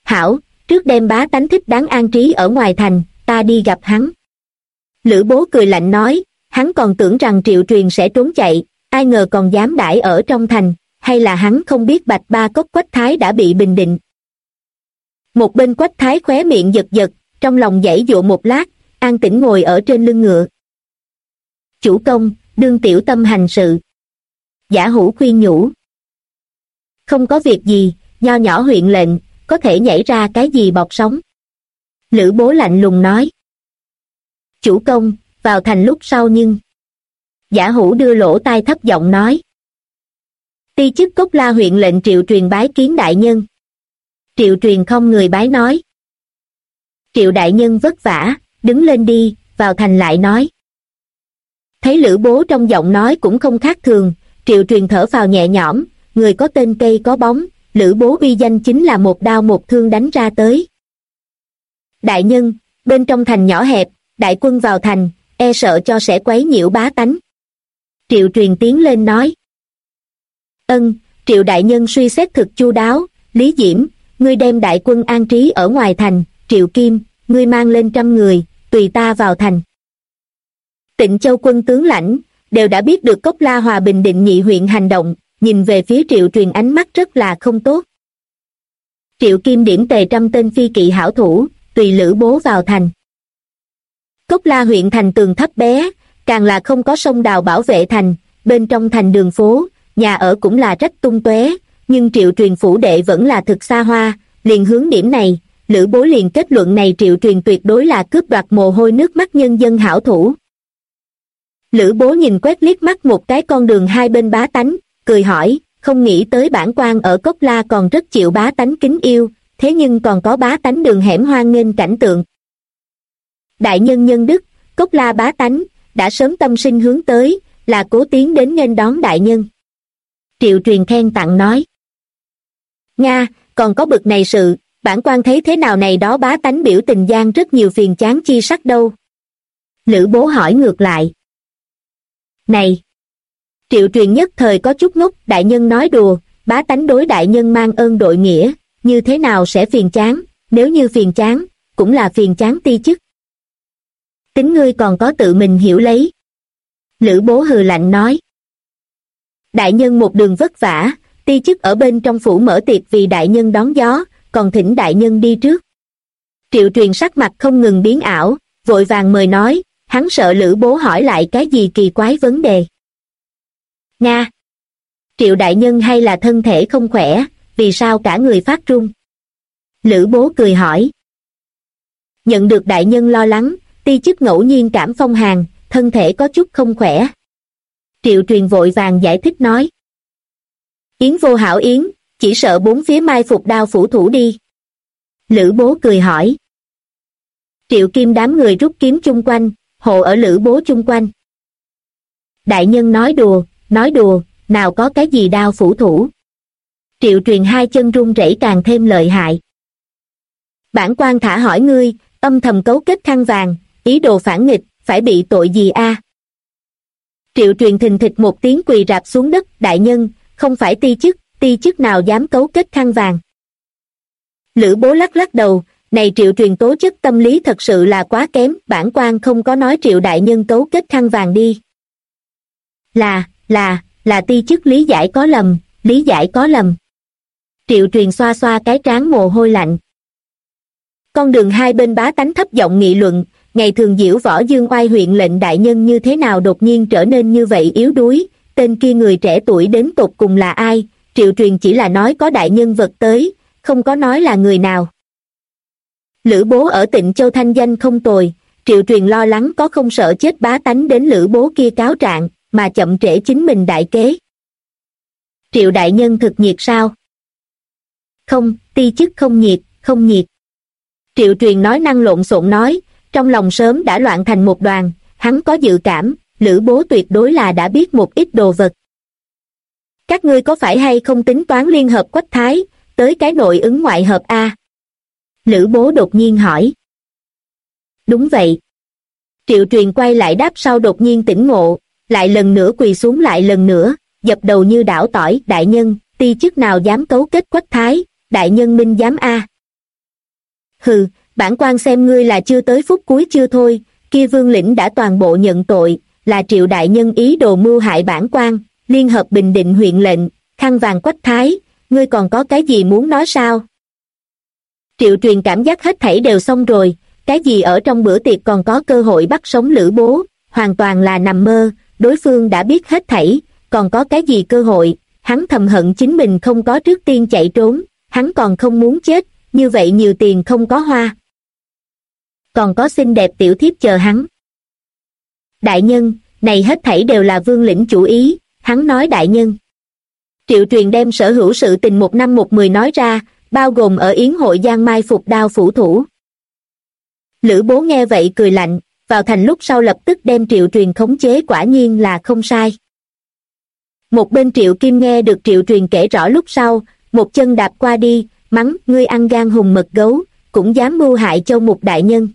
Hảo, trước đem bá tánh thích đáng an trí ở ngoài thành, ta đi gặp hắn. Lữ Bố cười lạnh nói, hắn còn tưởng rằng Triệu Truyền sẽ trốn chạy, ai ngờ còn dám đãi ở trong thành, hay là hắn không biết Bạch Ba Cốc Quách Thái đã bị bình định. Một bên Quách Thái khóe miệng giật giật, trong lòng giãy giụa một lát, an tĩnh ngồi ở trên lưng ngựa. Chủ công, đương tiểu tâm hành sự. Giả Hữu khuyên nhủ. Không có việc gì, nho nhỏ huyện lệnh, có thể nhảy ra cái gì bọt sóng. Lữ Bố lạnh lùng nói. Chủ công, vào thành lúc sau nhưng... Giả Hữu đưa lỗ tai thấp giọng nói. Ti chức Cốc La huyện lệnh Triệu Truyền bái kiến đại nhân. Triệu Truyền không người bái nói. Triệu đại nhân vất vả, đứng lên đi, vào thành lại nói. Thấy Lữ Bố trong giọng nói cũng không khác thường, Triệu Truyền thở phào nhẹ nhõm, người có tên cây có bóng, Lữ Bố uy danh chính là một đao một thương đánh ra tới. Đại nhân, bên trong thành nhỏ hẹp, đại quân vào thành, e sợ cho sẽ quấy nhiễu bá tánh. Triệu Truyền tiến lên nói. Triệu đại nhân suy xét thực chu đáo, Lý Diễm, ngươi đem đại quân an trí ở ngoài thành, Triệu Kim, ngươi mang lên 100 người, tùy ta vào thành. Tịnh Châu quân tướng lãnh, đều đã biết được Cốc La hòa bình định nhị huyện hành động, nhìn về phía Triệu Truyền ánh mắt rất là không tốt. Triệu Kim điểm tề 100 tên phi kỵ hảo thủ, tùy Lữ Bố vào thành. Cốc La huyện thành tường thấp bé, càng là không có sông đào bảo vệ thành, bên trong thành đường phố, nhà ở cũng là rách tung tóe, nhưng Triệu Truyền phủ đệ vẫn là thực xa hoa, liền hướng điểm này, Lữ Bố liền kết luận này Triệu Truyền tuyệt đối là cướp đoạt mồ hôi nước mắt nhân dân hảo thủ. Lữ Bố nhìn quét liếc mắt một cái con đường hai bên bá tánh, cười hỏi, không nghĩ tới bản quan ở Cốc La còn rất chịu bá tánh kính yêu, thế nhưng còn có bá tánh đường hẻm hoan nghênh cảnh tượng. Đại nhân nhân đức, Cốc La bá tánh, đã sớm tâm sinh hướng tới, là cố tiến đến nghênh đón đại nhân. Triệu Truyền khen tặng nói. Nga, còn có bực này sự, bản quan thấy thế nào này đó bá tánh biểu tình gian rất nhiều phiền chán chi sắc đâu. Lữ Bố hỏi ngược lại. Này! Triệu Truyền nhất thời có chút ngốc, đại nhân nói đùa, bá tánh đối đại nhân mang ơn đội nghĩa, như thế nào sẽ phiền chán, nếu như phiền chán, cũng là phiền chán ti chức. Tính ngươi còn có tự mình hiểu lấy. Lữ Bố hừ lạnh nói. Đại nhân một đường vất vả, ti chức ở bên trong phủ mở tiệc vì đại nhân đón gió, còn thỉnh đại nhân đi trước. Triệu Truyền sắc mặt không ngừng biến ảo, vội vàng mời nói, hắn sợ Lữ Bố hỏi lại cái gì kỳ quái vấn đề. Nga! Triệu đại nhân hay là thân thể không khỏe, vì sao cả người phát run? Lữ Bố cười hỏi. Nhận được đại nhân lo lắng, ti chức ngẫu nhiên cảm phong hàn, thân thể có chút không khỏe. Triệu Truyền vội vàng giải thích nói. Yến vô hảo yến, chỉ sợ bốn phía mai phục đao phủ thủ đi. Lữ Bố cười hỏi. Triệu Kim đám người rút kiếm chung quanh, hộ ở Lữ Bố chung quanh. Đại nhân nói đùa, nào có cái gì đao phủ thủ. Triệu Truyền hai chân run rẩy càng thêm lợi hại. Bản quan thả hỏi ngươi, âm thầm cấu kết khăn vàng, ý đồ phản nghịch, phải bị tội gì a? Triệu Truyền thình thịch một tiếng quỳ rạp xuống đất, đại nhân, không phải ti chức nào dám cấu kết khăn vàng. Lữ Bố lắc lắc đầu, này Triệu Truyền tố chất tâm lý thật sự là quá kém, bản quan không có nói Triệu đại nhân cấu kết khăn vàng đi. Là ti chức lý giải có lầm. Triệu Truyền xoa xoa cái trán mồ hôi lạnh. Con đường hai bên bá tánh thấp giọng nghị luận, ngày thường diễu võ dương oai huyện lệnh đại nhân như thế nào đột nhiên trở nên như vậy yếu đuối, tên kia người trẻ tuổi đến tột cùng là ai? Triệu Truyền chỉ là nói có đại nhân vật tới, không có nói là người nào. Lữ Bố ở Tịnh Châu thanh danh không tồi, Triệu Truyền lo lắng có không sợ chết bá tánh đến Lữ Bố kia cáo trạng, mà chậm trễ chính mình đại kế. Triệu đại nhân thực nhiệt sao? Không, ti chức không nhiệt. Triệu Truyền nói năng lộn xộn nói, trong lòng sớm đã loạn thành một đoàn, hắn có dự cảm, Lữ Bố tuyệt đối là đã biết một ít đồ vật. Các ngươi có phải hay không tính toán liên hợp Quách Thái, tới cái nội ứng ngoại hợp a? Lữ Bố đột nhiên hỏi. Đúng vậy. Triệu Truyền quay lại đáp sau đột nhiên tỉnh ngộ, lại lần nữa quỳ xuống lại lần nữa, dập đầu như đảo tỏi, đại nhân, ti chức nào dám cấu kết Quách Thái, đại nhân minh dám a? Hừ, bản quan xem ngươi là chưa tới phút cuối chưa thôi, kia Vương lĩnh đã toàn bộ nhận tội, là Triệu đại nhân ý đồ mưu hại bản quan, liên hợp Bình Định huyện lệnh, khăn vàng Quách Thái, ngươi còn có cái gì muốn nói sao? Triệu Truyền cảm giác hết thảy đều xong rồi, cái gì ở trong bữa tiệc còn có cơ hội bắt sống Lữ Bố, hoàn toàn là nằm mơ, đối phương đã biết hết thảy, còn có cái gì cơ hội, hắn thầm hận chính mình không có trước tiên chạy trốn, hắn còn không muốn chết, như vậy nhiều tiền không có hoa. Còn có xinh đẹp tiểu thiếp chờ hắn. Đại nhân, này hết thảy đều là Vương lĩnh chủ ý, hắn nói đại nhân. Triệu Truyền đem sở hữu sự tình 1 năm 1 10 nói ra, bao gồm ở yến hội Giang Mai phục đao phủ thủ. Lữ Bố nghe vậy cười lạnh, vào thành lúc sau lập tức đem Triệu Truyền khống chế quả nhiên là không sai. Một bên Triệu Kim nghe được Triệu Truyền kể rõ lúc sau, một chân đạp qua đi, mắng, ngươi ăn gan hùm mật gấu, cũng dám mưu hại Châu Mục đại nhân.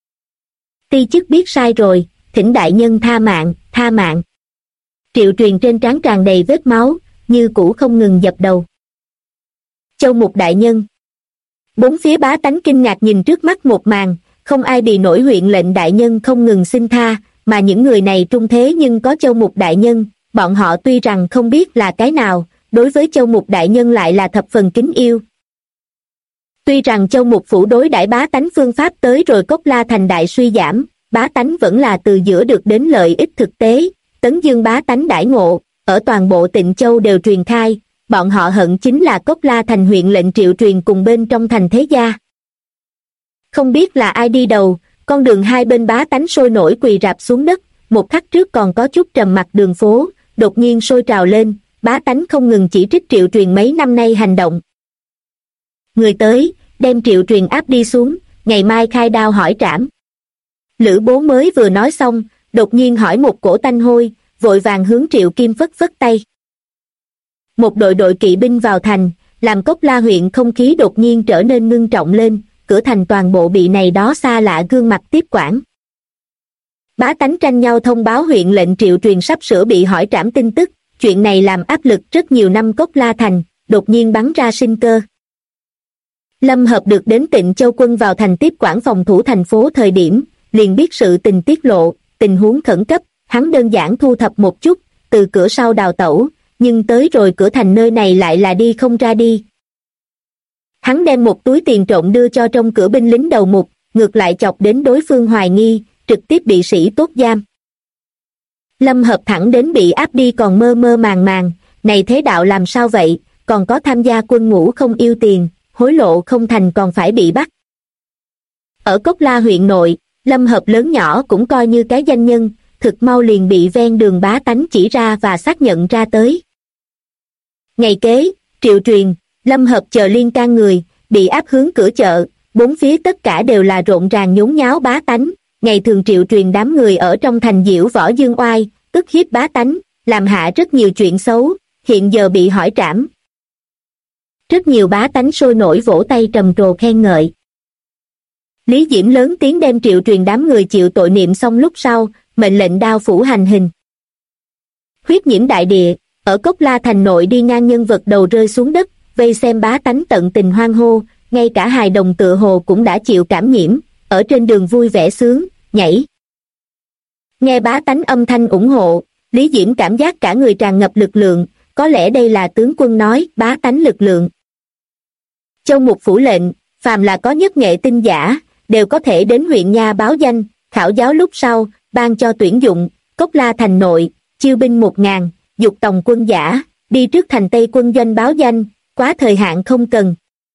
Ti chức biết sai rồi, thỉnh đại nhân tha mạng, tha mạng. Triệu Truyền trên trán tràn đầy vết máu, như cũ không ngừng dập đầu. Châu Mục đại nhân. Bốn phía bá tánh kinh ngạc nhìn trước mắt một màn, không ai bị nổi huyện lệnh đại nhân không ngừng xin tha, mà những người này trung thế nhưng có Châu Mục đại nhân, bọn họ tuy rằng không biết là cái nào, đối với Châu Mục đại nhân lại là thập phần kính yêu. Tuy rằng Châu Mục phủ đối đãi bá tánh phương pháp tới rồi Cốc La thành đại suy giảm, bá tánh vẫn là từ giữa được đến lợi ích thực tế, tấn dương bá tánh đãi ngộ, ở toàn bộ Tịnh Châu đều truyền khai, bọn họ hận chính là Cốc La thành huyện lệnh Triệu Truyền cùng bên trong thành thế gia. Không biết là ai đi đầu, con đường hai bên bá tánh sôi nổi quỳ rạp xuống đất, một khắc trước còn có chút trầm mặc đường phố, đột nhiên sôi trào lên, bá tánh không ngừng chỉ trích Triệu Truyền mấy năm nay hành động. Người tới, đem Triệu Truyền áp đi xuống, ngày mai khai đao hỏi trảm. Lữ Bố mới vừa nói xong, đột nhiên hỏi một cổ tanh hôi, vội vàng hướng Triệu Kim phất phất tay. Một đội kỵ binh vào thành, làm Cốc La huyện không khí đột nhiên trở nên ngưng trọng lên, cửa thành toàn bộ bị này đó xa lạ gương mặt tiếp quản. Bá tánh tranh nhau thông báo huyện lệnh Triệu Truyền sắp sửa bị hỏi trảm tin tức, chuyện này làm áp lực rất nhiều năm Cốc La thành, đột nhiên bắn ra sinh cơ. Lâm Hợp được đến Tịnh Châu quân vào thành tiếp quản phòng thủ thành phố thời điểm, liền biết sự tình tiết lộ, tình huống khẩn cấp, hắn đơn giản thu thập một chút, từ cửa sau đào tẩu, nhưng tới rồi cửa thành nơi này lại là đi không ra đi. Hắn đem một túi tiền trộm đưa cho trong cửa binh lính đầu mục, ngược lại chọc đến đối phương hoài nghi, trực tiếp bị sĩ tốt giam. Lâm Hợp thẳng đến bị áp đi còn mơ mơ màng màng, này thế đạo làm sao vậy, còn có tham gia quân ngũ không yêu tiền, hối lộ không thành còn phải bị bắt. Ở Cốc La huyện nội, Lâm Hợp lớn nhỏ cũng coi như cái danh nhân, thực mau liền bị ven đường bá tánh chỉ ra và xác nhận ra tới. Ngày kế, Triệu Truyền, Lâm Hợp chờ liên can người, bị áp hướng cửa chợ, bốn phía tất cả đều là rộn ràng nhốn nháo bá tánh, ngày thường Triệu Truyền đám người ở trong thành diễu võ dương oai, ức hiếp bá tánh, làm hạ rất nhiều chuyện xấu, hiện giờ bị hỏi trảm. Rất nhiều bá tánh sôi nổi vỗ tay trầm trồ khen ngợi. Lý Diễm lớn tiếng đem Triệu Truyền đám người chịu tội niệm xong lúc sau, mệnh lệnh đao phủ hành hình. Huyết nhiễm đại địa, ở Cốc La thành nội đi ngang nhân vật đầu rơi xuống đất, vây xem bá tánh tận tình hoan hô, ngay cả hài đồng tựa hồ cũng đã chịu cảm nhiễm, ở trên đường vui vẻ sướng, nhảy. Nghe bá tánh âm thanh ủng hộ, Lý Diễm cảm giác cả người tràn ngập lực lượng, có lẽ đây là tướng quân nói bá tánh lực lượng. Châu Mục phủ lệnh, phàm là có nhất nghệ tinh giả, đều có thể đến huyện nha báo danh, khảo giáo lúc sau, ban cho tuyển dụng, Cốc La thành nội, chiêu binh 1000, dục tòng quân giả, đi trước thành Tây quân doanh báo danh, quá thời hạn không cần.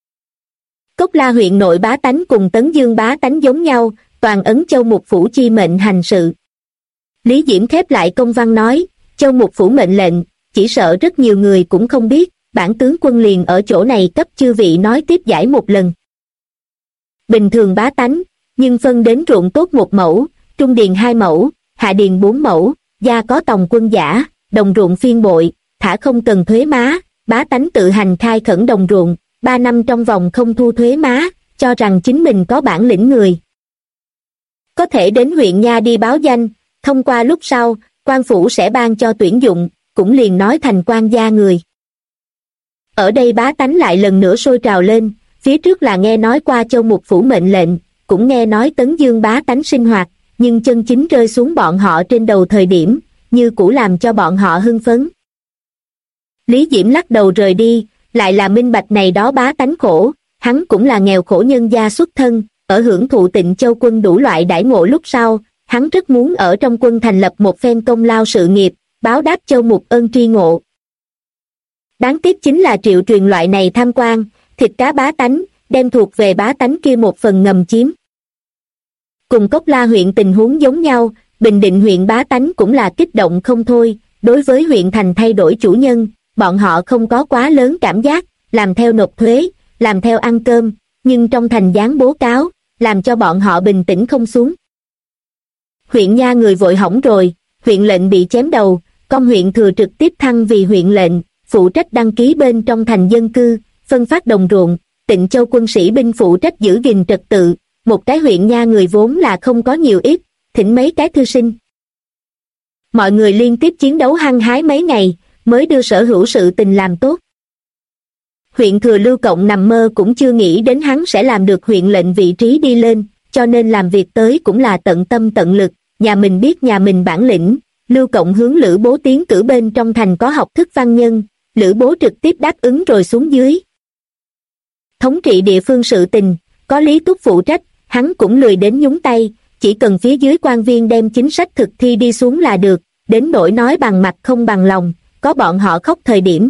Cốc La huyện nội bá tánh cùng Tấn Dương bá tánh giống nhau, toàn ấn Châu Mục phủ chi mệnh hành sự. Lý Diễm khép lại công văn nói, Châu Mục phủ mệnh lệnh, chỉ sợ rất nhiều người cũng không biết, bản tướng quân liền ở chỗ này cấp chư vị nói tiếp giải một lần. Bình thường bá tánh, nhưng phân đến ruộng tốt 1 mẫu, trung điền 2 mẫu, hạ điền 4 mẫu, gia có tòng quân giả, đồng ruộng phiên bội, thả không cần thuế má, bá tánh tự hành khai khẩn đồng ruộng, 3 năm trong vòng không thu thuế má, cho rằng chính mình có bản lĩnh người. Có thể đến huyện nha đi báo danh, thông qua lúc sau, quan phủ sẽ ban cho tuyển dụng, cũng liền nói thành quan gia người. Ở đây bá tánh lại lần nữa sôi trào lên, phía trước là nghe nói qua Châu Mục Phủ mệnh lệnh, cũng nghe nói Tấn Dương bá tánh sinh hoạt, nhưng chân chính rơi xuống bọn họ trên đầu thời điểm, như cũ làm cho bọn họ hưng phấn. Lý Diễm lắc đầu rời đi, lại là minh bạch này đó bá tánh khổ, hắn cũng là nghèo khổ nhân gia xuất thân, ở hưởng thụ Tịnh Châu quân đủ loại đãi ngộ lúc sau, hắn rất muốn ở trong quân thành lập một phen công lao sự nghiệp, báo đáp Châu Mục ơn tri ngộ. Đáng tiếc chính là Triệu Truyền loại này tham quan, thịt cá bá tánh, đem thuộc về bá tánh kia một phần ngầm chiếm. Cùng Cốc La huyện tình huống giống nhau, Bình Định huyện bá tánh cũng là kích động không thôi, đối với huyện thành thay đổi chủ nhân, bọn họ không có quá lớn cảm giác, làm theo nộp thuế, làm theo ăn cơm, nhưng trong thành dán bố cáo, làm cho bọn họ bình tĩnh không xuống. Huyện nha người vội hỏng rồi, huyện lệnh bị chém đầu, công huyện thừa trực tiếp thăng vì huyện lệnh, phụ trách đăng ký bên trong thành dân cư, phân phát đồng ruộng, Tịnh Châu quân sĩ binh phụ trách giữ gìn trật tự, một cái huyện nha người vốn là không có nhiều ít, thỉnh mấy cái thư sinh. Mọi người liên tiếp chiến đấu hăng hái mấy ngày, mới đưa sở hữu sự tình làm tốt. Huyện thừa Lưu Cộng nằm mơ cũng chưa nghĩ đến hắn sẽ làm được huyện lệnh vị trí đi lên, cho nên làm việc tới cũng là tận tâm tận lực, nhà mình biết nhà mình bản lĩnh. Lưu Cộng hướng Lữ Bố tiến cử bên trong thành có học thức văn nhân, Lữ Bố trực tiếp đáp ứng rồi xuống dưới. Thống trị địa phương sự tình, có Lý Túc phụ trách, hắn cũng lười đến nhúng tay, chỉ cần phía dưới quan viên đem chính sách thực thi đi xuống là được, đến nỗi nói bằng mặt không bằng lòng, có bọn họ khóc thời điểm.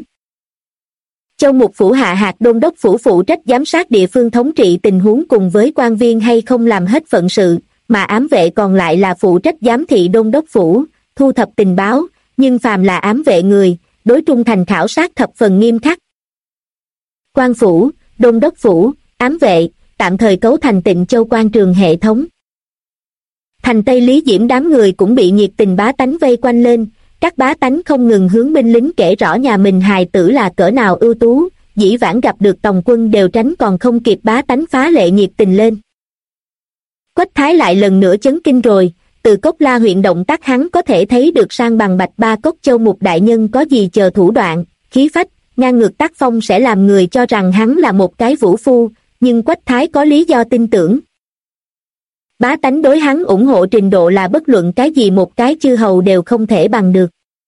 Châu Mục Phủ hạ hạt đôn đốc phủ phụ trách giám sát địa phương thống trị tình huống cùng với quan viên hay không làm hết phận sự, mà ám vệ còn lại là phụ trách giám thị đôn đốc phủ, thu thập tình báo, nhưng phàm là ám vệ người, đối trung thành khảo sát thập phần nghiêm khắc. Quan phủ, đôn đốc phủ, ám vệ, tạm thời cấu thành Tịnh Châu quan trường hệ thống. Thành Tây Lý Diễm đám người cũng bị nhiệt tình bá tánh vây quanh lên, các bá tánh không ngừng hướng binh lính kể rõ nhà mình hài tử là cỡ nào ưu tú, dĩ vãng gặp được tòng quân đều tránh còn không kịp bá tánh phá lệ nhiệt tình lên. Quách Thái lại lần nữa chấn kinh rồi, từ Cốc La huyện động tác hắn có thể thấy được sang bằng Bạch Ba Cốc Châu Mục đại nhân có gì chờ thủ đoạn, khí phách, ngang ngược tác phong sẽ làm người cho rằng hắn là một cái vũ phu, nhưng Quách Thái có lý do tin tưởng. Bá tánh đối hắn ủng hộ trình độ là bất luận cái gì một cái chư hầu đều không thể bằng được.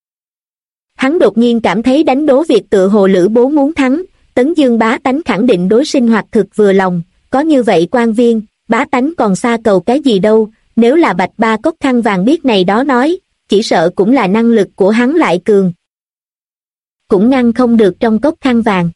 Hắn đột nhiên cảm thấy đánh đố việc tự hồ Lữ Bố muốn thắng, Tấn Dương bá tánh khẳng định đối sinh hoạt thực vừa lòng, có như vậy quan viên, bá tánh còn xa cầu cái gì đâu, nếu là Bạch Ba Cốc Khăn Vàng biết này đó nói, chỉ sợ cũng là năng lực của hắn lại cường. Cũng ngăn không được trong Cốc Khăn Vàng.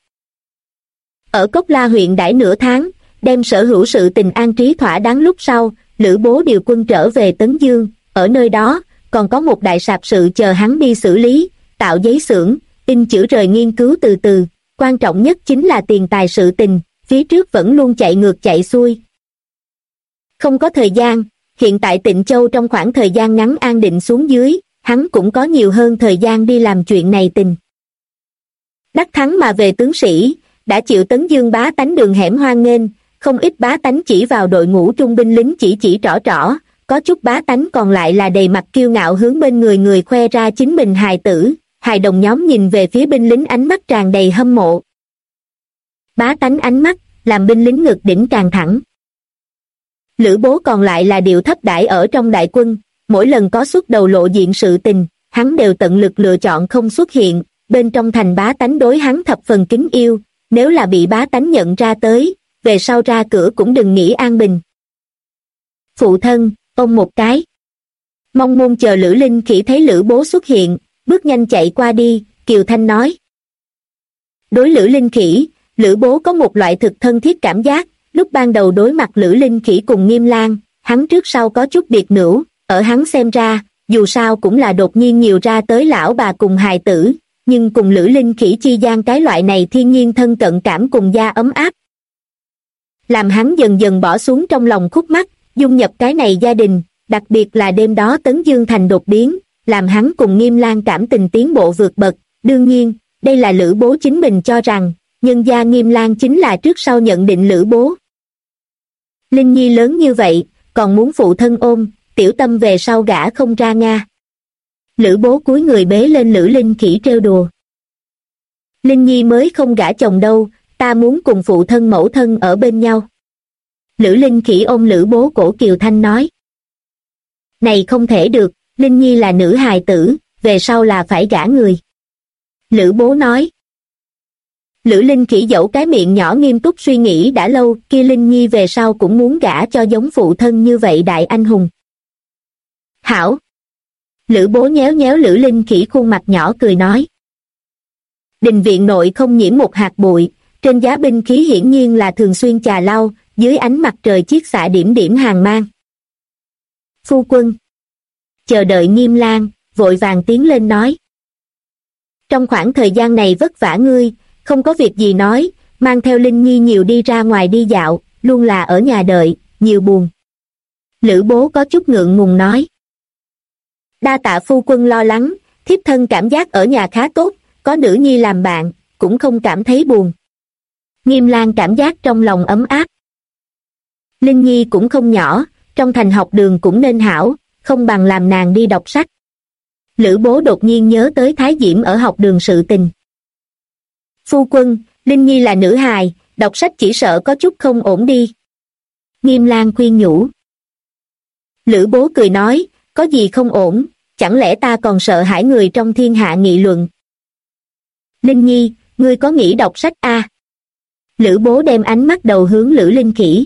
Ở Cốc La huyện đãi nửa tháng, đem sở hữu sự tình an trí thỏa đáng lúc sau, Lữ Bố điều quân trở về Tấn Dương, ở nơi đó, còn có một đại sạp sự chờ hắn đi xử lý, tạo giấy xưởng, in chữ rời nghiên cứu từ từ, quan trọng nhất chính là tiền tài sự tình, phía trước vẫn luôn chạy ngược chạy xuôi. Không có thời gian, hiện tại Tịnh Châu trong khoảng thời gian ngắn an định xuống dưới, hắn cũng có nhiều hơn thời gian đi làm chuyện này tình. Đắc thắng mà về tướng sĩ, đã chịu Tấn Dương bá tánh đường hẻm hoan nghênh, không ít bá tánh chỉ vào đội ngũ trung binh lính chỉ trỏ trỏ, có chút bá tánh còn lại là đầy mặt kiêu ngạo hướng bên người khoe ra chính mình hài tử, hài đồng nhóm nhìn về phía binh lính ánh mắt tràn đầy hâm mộ. Bá tánh ánh mắt, làm binh lính ngực đỉnh càng thẳng. Lữ Bố còn lại là điệu thấp đãi ở trong đại quân, mỗi lần có xuất đầu lộ diện sự tình, hắn đều tận lực lựa chọn không xuất hiện, bên trong thành bá tánh đối hắn thập phần kính yêu, nếu là bị bá tánh nhận ra tới, về sau ra cửa cũng đừng nghĩ an bình. Phụ thân, ôm một cái. Mong môn chờ Lữ Linh Khỉ thấy Lữ Bố xuất hiện, bước nhanh chạy qua đi, Kiều Thanh nói. Đối Lữ Linh Khỉ, Lữ Bố có một loại thực thân thiết cảm giác, lúc ban đầu đối mặt Lữ Linh Khỉ cùng Nghiêm Lang, hắn trước sau có chút biệt nữ, ở hắn xem ra, dù sao cũng là đột nhiên nhiều ra tới lão bà cùng hài tử, nhưng cùng Lữ Linh Khỉ chi gian cái loại này thiên nhiên thân cận cảm cùng da ấm áp. Làm hắn dần dần bỏ xuống trong lòng khúc mắc, dung nhập cái này gia đình, đặc biệt là đêm đó Tấn Dương thành đột biến, làm hắn cùng Nghiêm Lang cảm tình tiến bộ vượt bậc, đương nhiên, đây là Lữ Bố chính mình cho rằng, nhân gia Nghiêm Lang chính là trước sau nhận định Lữ Bố. Linh Nhi lớn như vậy, còn muốn phụ thân ôm, tiểu tâm về sau gả không ra Nga. Lữ Bố cúi người bế lên Lữ Linh Khỉ trêu đùa. Linh Nhi mới không gả chồng đâu, ta muốn cùng phụ thân mẫu thân ở bên nhau. Lữ Linh Khỉ ôm Lữ Bố cổ Kiều Thanh nói. Này không thể được, Linh Nhi là nữ hài tử, về sau là phải gả người. Lữ Bố nói. Lữ Linh Khỉ dẫu cái miệng nhỏ nghiêm túc suy nghĩ đã lâu, kia Linh Nhi về sau cũng muốn gả cho giống phụ thân như vậy đại anh hùng. Hảo. Lữ Bố nhéo nhéo Lữ Linh Khỉ khuôn mặt nhỏ cười nói. Đình viện nội không nhiễm một hạt bụi, trên giá binh khí hiển nhiên là thường xuyên chà lau, dưới ánh mặt trời chiết xạ điểm điểm hàn mang. Phu quân. Chờ đợi Nghiêm Lang, vội vàng tiến lên nói. Trong khoảng thời gian này vất vả ngươi, không có việc gì nói, mang theo Linh Nhi nhiều đi ra ngoài đi dạo, luôn là ở nhà đợi, nhiều buồn. Lữ Bố có chút ngượng ngùng nói. Đa tạ phu quân lo lắng, thiếp thân cảm giác ở nhà khá tốt, có nữ nhi làm bạn, cũng không cảm thấy buồn. Nghiêm Lang cảm giác trong lòng ấm áp. Linh Nhi cũng không nhỏ, trong thành học đường cũng nên hảo, không bằng làm nàng đi đọc sách. Lữ Bố đột nhiên nhớ tới Thái Diễm ở học đường sự tình. Phu quân, Linh Nhi là nữ hài, đọc sách chỉ sợ có chút không ổn đi. Nghiêm Lang khuyên nhủ. Lữ Bố cười nói, có gì không ổn, chẳng lẽ ta còn sợ hãi người trong thiên hạ nghị luận. Linh Nhi, ngươi có nghĩ đọc sách a? Lữ Bố đem ánh mắt đầu hướng Lữ Linh Khỉ.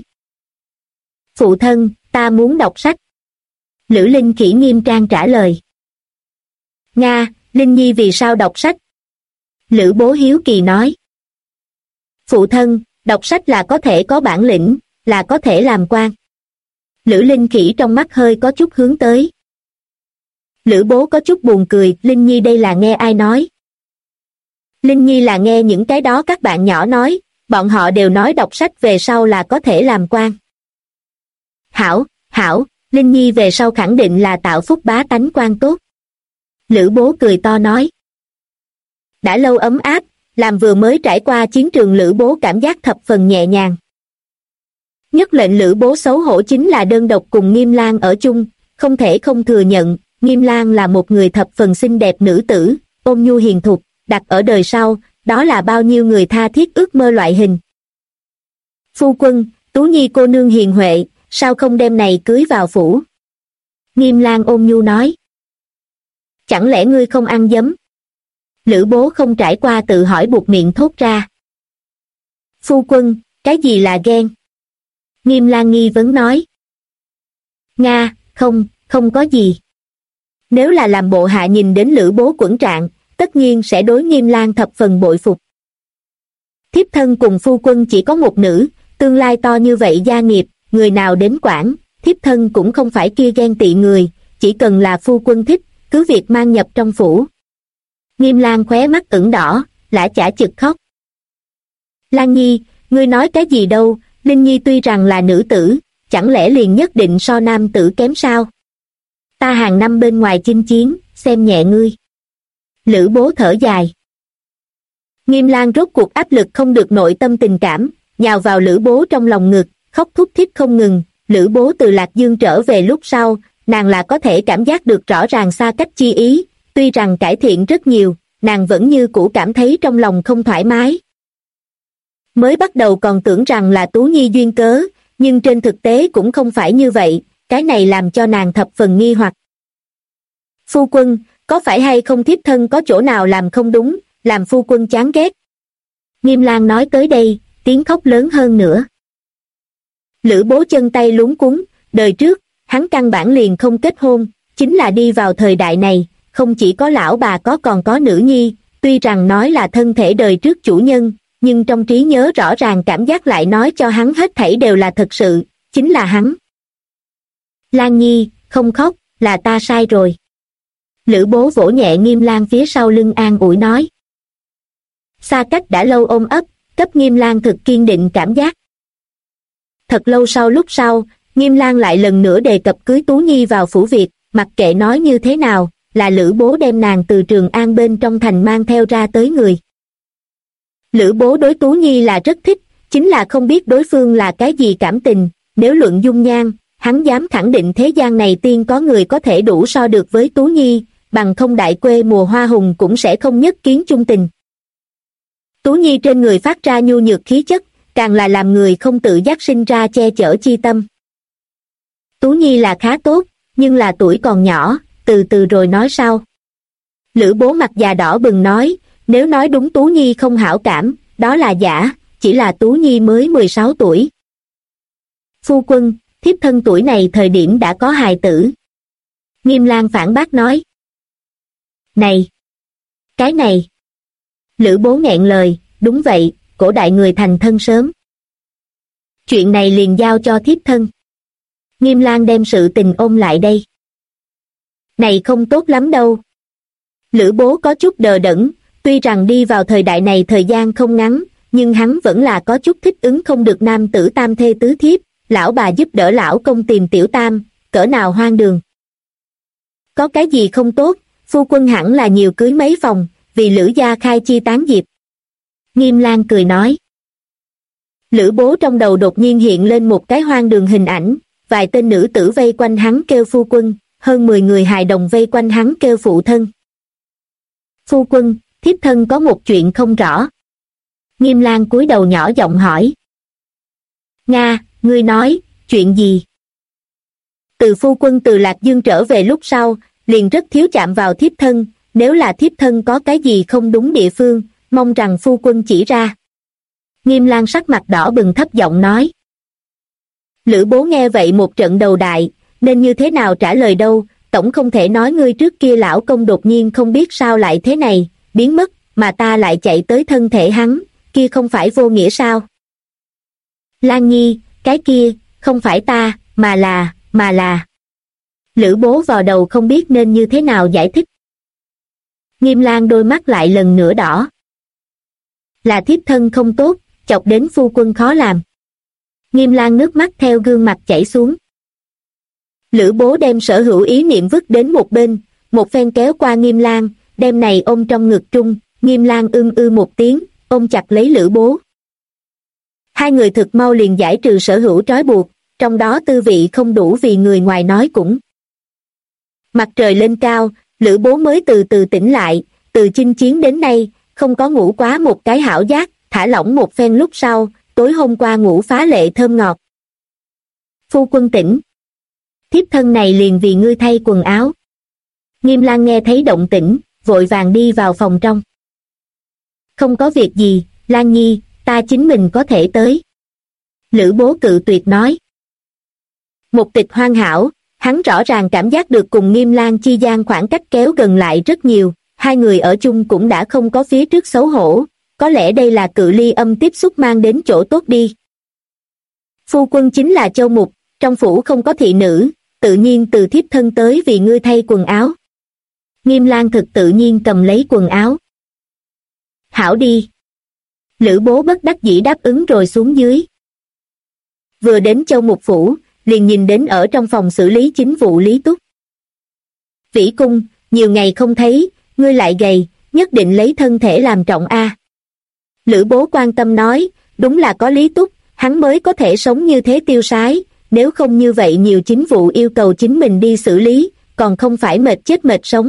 Phụ thân, ta muốn đọc sách. Lữ Linh Khỉ nghiêm trang trả lời. Nga, Linh Nhi vì sao đọc sách? Lữ Bố hiếu kỳ nói. Phụ thân, đọc sách là có thể có bản lĩnh, là có thể làm quan. Lữ Linh Khỉ trong mắt hơi có chút hướng tới. Lữ Bố có chút buồn cười, Linh Nhi đây là nghe ai nói? Linh Nhi là nghe những cái đó các bạn nhỏ nói, bọn họ đều nói đọc sách về sau là có thể làm quan. Hảo, hảo, Linh Nhi về sau khẳng định là tạo phúc bá tánh quan tốt. Lữ Bố cười to nói. Đã lâu ấm áp, làm vừa mới trải qua chiến trường Lữ Bố cảm giác thập phần nhẹ nhàng. Nhất lệnh Lữ Bố xấu hổ chính là đơn độc cùng Nghiêm Lang ở chung, không thể không thừa nhận, Nghiêm Lang là một người thập phần xinh đẹp nữ tử, ôn nhu hiền thục, đặt ở đời sau, đó là bao nhiêu người tha thiết ước mơ loại hình. Phu quân, Tú Nhi cô nương hiền huệ, sao không đem này cưới vào phủ? Nghiêm Lang ôn nhu nói. Chẳng lẽ ngươi không ăn dấm? Lữ Bố không trải qua tự hỏi buộc miệng thốt ra. Phu quân, cái gì là ghen? Nghiêm Lang nghi vấn nói. Nga, không có gì. Nếu là làm bộ hạ nhìn đến Lữ Bố quẫn trạng, tất nhiên sẽ đối Nghiêm Lang thập phần bội phục. Thiếp thân cùng phu quân chỉ có một nữ, tương lai to như vậy gia nghiệp, người nào đến quản, thiếp thân cũng không phải kia ghen tị người, chỉ cần là phu quân thích, cứ việc mang nhập trong phủ. Nghiêm Lang khóe mắt ửng đỏ, lã chả chực khóc. Lang Nhi, ngươi nói cái gì đâu, Linh Nhi tuy rằng là nữ tử, chẳng lẽ liền nhất định so nam tử kém sao? Ta hàng năm bên ngoài chinh chiến, xem nhẹ ngươi. Lữ Bố thở dài. Nghiêm Lang rốt cuộc áp lực không được nội tâm tình cảm, nhào vào Lữ Bố trong lòng ngực, khóc thút thít không ngừng. Lữ Bố từ Lạc Dương trở về lúc sau, nàng là có thể cảm giác được rõ ràng xa cách chi ý, tuy rằng cải thiện rất nhiều, nàng vẫn như cũ cảm thấy trong lòng không thoải mái. Mới bắt đầu còn tưởng rằng là Tú Nhi duyên cớ, nhưng trên thực tế cũng không phải như vậy, cái này làm cho nàng thập phần nghi hoặc. Phu quân, có phải hay không thiếp thân có chỗ nào làm không đúng, làm phu quân chán ghét? Nghiêm Lang nói tới đây, tiếng khóc lớn hơn nữa. Lữ Bố chân tay luống cuống, đời trước, hắn căn bản liền không kết hôn, chính là đi vào thời đại này, không chỉ có lão bà còn có nữ nhi, tuy rằng nói là thân thể đời trước chủ nhân, nhưng trong trí nhớ rõ ràng cảm giác lại nói cho hắn hết thảy đều là thật sự, chính là hắn. Lang Nhi, không khóc, là ta sai rồi. Lữ Bố vỗ nhẹ Nghiêm Lang phía sau lưng an ủi nói. Xa cách đã lâu ôm ấp, cấp Nghiêm Lang thực kiên định cảm giác. Thật lâu lúc sau, Nghiêm Lang lại lần nữa đề cập cưới Tú Nhi vào phủ Việt, mặc kệ nói như thế nào, là Lữ Bố đem nàng từ Trường An bên trong thành mang theo ra tới người. Lữ Bố đối Tú Nhi là rất thích, chính là không biết đối phương là cái gì cảm tình, nếu luận dung nhan, hắn dám khẳng định thế gian này tiên có người có thể đủ so được với Tú Nhi, bằng không đại quê mùa hoa hùng cũng sẽ không nhất kiến chung tình. Tú Nhi trên người phát ra nhu nhược khí chất, càng là làm người không tự giác sinh ra che chở chi tâm. Tú Nhi là khá tốt, nhưng là tuổi còn nhỏ, từ từ rồi nói sau. Lữ Bố mặt già đỏ bừng nói, nếu nói đúng Tú Nhi không hảo cảm, đó là giả, chỉ là Tú Nhi mới 16 tuổi. Phu quân, thiếp thân tuổi này thời điểm đã có hài tử. Nghiêm Lang phản bác nói. Này! Cái này! Lữ Bố nghẹn lời, đúng vậy, cổ đại người thành thân sớm. Chuyện này liền giao cho thiếp thân. Nghiêm Lang đem sự tình ôm lại đây. Này không tốt lắm đâu. Lữ Bố có chút đờ đẫn, tuy rằng đi vào thời đại này thời gian không ngắn, nhưng hắn vẫn là có chút thích ứng không được nam tử tam thê tứ thiếp, lão bà giúp đỡ lão công tìm tiểu tam, cỡ nào hoang đường. Có cái gì không tốt, phu quân hẳn là nhiều cưới mấy phòng, vì Lữ gia khai chi tán diệp. Nghiêm Lang cười nói. Lữ Bố trong đầu đột nhiên hiện lên một cái hoang đường hình ảnh, vài tên nữ tử vây quanh hắn kêu phu quân, hơn 10 người hài đồng vây quanh hắn kêu phụ thân. Phu quân, thiếp thân có một chuyện không rõ. Nghiêm Lang cúi đầu nhỏ giọng hỏi. Nga, ngươi nói, chuyện gì? Từ phu quân từ Lạc Dương trở về lúc sau, liền rất thiếu chạm vào thiếp thân, nếu là thiếp thân có cái gì không đúng địa phương, mong rằng phu quân chỉ ra. Nghiêm Lang sắc mặt đỏ bừng thấp giọng nói. Lữ Bố nghe vậy một trận đầu đại, nên như thế nào trả lời đâu, tổng không thể nói ngươi trước kia lão công đột nhiên không biết sao lại thế này, biến mất, mà ta lại chạy tới thân thể hắn, kia không phải vô nghĩa sao? Lan Nhi, cái kia, không phải ta, mà là... Lữ Bố vào đầu không biết nên như thế nào giải thích. Nghiêm Lang đôi mắt lại lần nữa đỏ. Là thiếp thân không tốt, chọc đến phu quân khó làm. Nghiêm Lang nước mắt theo gương mặt chảy xuống. Lữ Bố đem sở hữu ý niệm vứt đến một bên, một phen kéo qua Nghiêm Lang, đem này ôm trong ngực trung, Nghiêm Lang một tiếng, ôm chặt lấy Lữ Bố. Hai người thực mau liền giải trừ sở hữu trói buộc, trong đó tư vị không đủ vì người ngoài nói cũng. Mặt trời lên cao, Lữ Bố mới từ từ tỉnh lại, từ chinh chiến đến nay, không có ngủ quá một cái hảo giác, thả lỏng một phen lúc sau, tối hôm qua ngủ phá lệ thơm ngọt. Phu quân tỉnh. Thiếp thân này liền vì ngươi thay quần áo. Nghiêm Lang nghe thấy động tĩnh, vội vàng đi vào phòng trong. Không có việc gì, Lan Nhi, ta chính mình có thể tới. Lữ Bố cự tuyệt nói. Một tịch hoàn hảo, hắn rõ ràng cảm giác được cùng Nghiêm Lang chi gian khoảng cách kéo gần lại rất nhiều, hai người ở chung cũng đã không có phía trước xấu hổ, có lẽ đây là cự ly âm tiếp xúc mang đến chỗ tốt đi. Phu quân chính là Châu Mục, trong phủ không có thị nữ, tự nhiên từ thiếp thân tới vì ngươi thay quần áo. Nghiêm Lang thực tự nhiên cầm lấy quần áo. Hảo đi. Lữ Bố bất đắc dĩ đáp ứng rồi xuống dưới. Vừa đến Châu Mục phủ, liền nhìn đến ở trong phòng xử lý chính vụ Lý Túc. Vĩ cung, nhiều ngày không thấy, ngươi lại gầy, nhất định lấy thân thể làm trọng a. Lữ Bố quan tâm nói, đúng là có Lý Túc, hắn mới có thể sống như thế tiêu sái, nếu không như vậy nhiều chính vụ yêu cầu chính mình đi xử lý, còn không phải mệt chết mệt sống.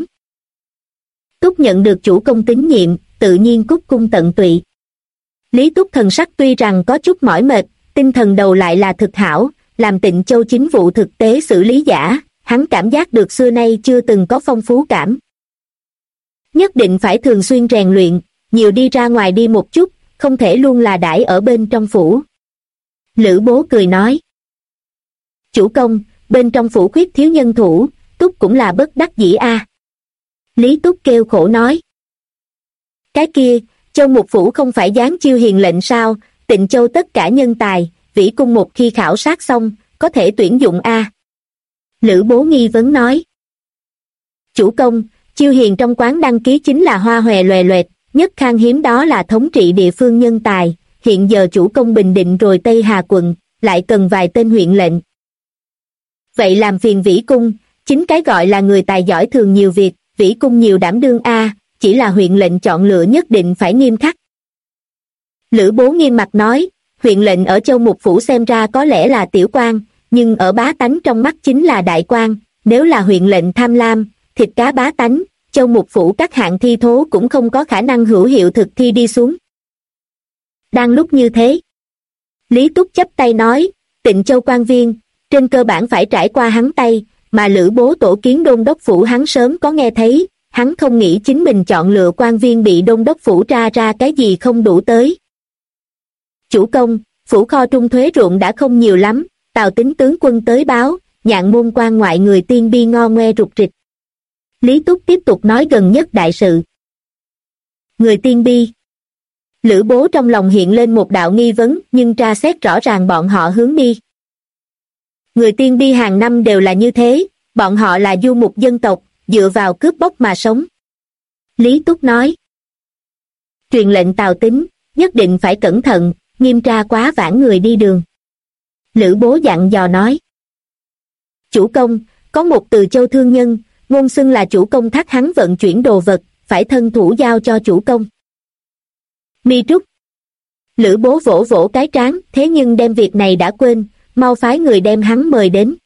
Túc nhận được chủ công tín nhiệm, tự nhiên cúc cung tận tụy. Lý Túc thần sắc tuy rằng có chút mỏi mệt, tinh thần đầu lại là thực hảo, làm Tịnh Châu chính vụ thực tế xử lý giả, hắn cảm giác được xưa nay chưa từng có phong phú cảm. Nhất định phải thường xuyên rèn luyện, nhiều đi ra ngoài đi một chút, không thể luôn là đãi ở bên trong phủ. Lữ Bố cười nói. Chủ công, bên trong phủ khuyết thiếu nhân thủ, Túc cũng là bất đắc dĩ a. Lý Túc kêu khổ nói. Cái kia, Châu Mục phủ không phải giáng chiêu hiền lệnh sao, Tịnh Châu tất cả nhân tài, Vĩ cung một khi khảo sát xong, có thể tuyển dụng a. Lữ Bố nghi vấn nói. Chủ công, chiêu hiền trong quán đăng ký chính là hoa hòe loè loẹt, nhất khan hiếm đó là thống trị địa phương nhân tài, hiện giờ chủ công bình định rồi Tây Hà quận, lại cần vài tên huyện lệnh. Vậy làm phiền Vĩ cung, chính cái gọi là người tài giỏi thường nhiều việc, Vĩ cung nhiều đảm đương a, chỉ là huyện lệnh chọn lựa nhất định phải nghiêm khắc. Lữ Bố nghiêm mặt nói, huyện lệnh ở Châu Mục phủ xem ra có lẽ là tiểu quan, nhưng ở bá tánh trong mắt chính là đại quan, nếu là huyện lệnh tham lam, thịt cá bá tánh, Châu Mục phủ các hạng thi thố cũng không có khả năng hữu hiệu thực thi đi xuống. Đang lúc như thế, Lý Túc chắp tay nói, Tịnh Châu quan viên, trên cơ bản phải trải qua hắn tay, mà Lữ Bố tổ kiến đôn đốc phủ hắn sớm có nghe thấy, hắn không nghĩ chính mình chọn lựa quan viên bị đôn đốc phủ ra cái gì không đủ tới. Chủ công, phủ kho trung thuế ruộng đã không nhiều lắm, Tào Tín tướng quân tới báo, Nhạn môn quan ngoại người tiên bi ngo ngoe rục rịch. Lý Túc tiếp tục nói gần nhất đại sự. Người tiên bi. Lữ Bố trong lòng hiện lên một đạo nghi vấn, nhưng tra xét rõ ràng bọn họ hướng đi. Người tiên bi hàng năm đều là như thế, bọn họ là du mục dân tộc, dựa vào cướp bóc mà sống. Lý Túc nói. Truyền lệnh Tào Tín, nhất định phải cẩn thận, nghiêm tra quá vãng người đi đường. Lữ Bố dặn dò nói. Chủ công, có một Từ Châu thương nhân, ngôn xưng là chủ công thác hắn vận chuyển đồ vật, phải thân thủ giao cho chủ công. Mi Trúc. Lữ Bố vỗ vỗ cái trán, thế nhưng đem việc này đã quên, mau phái người đem hắn mời đến.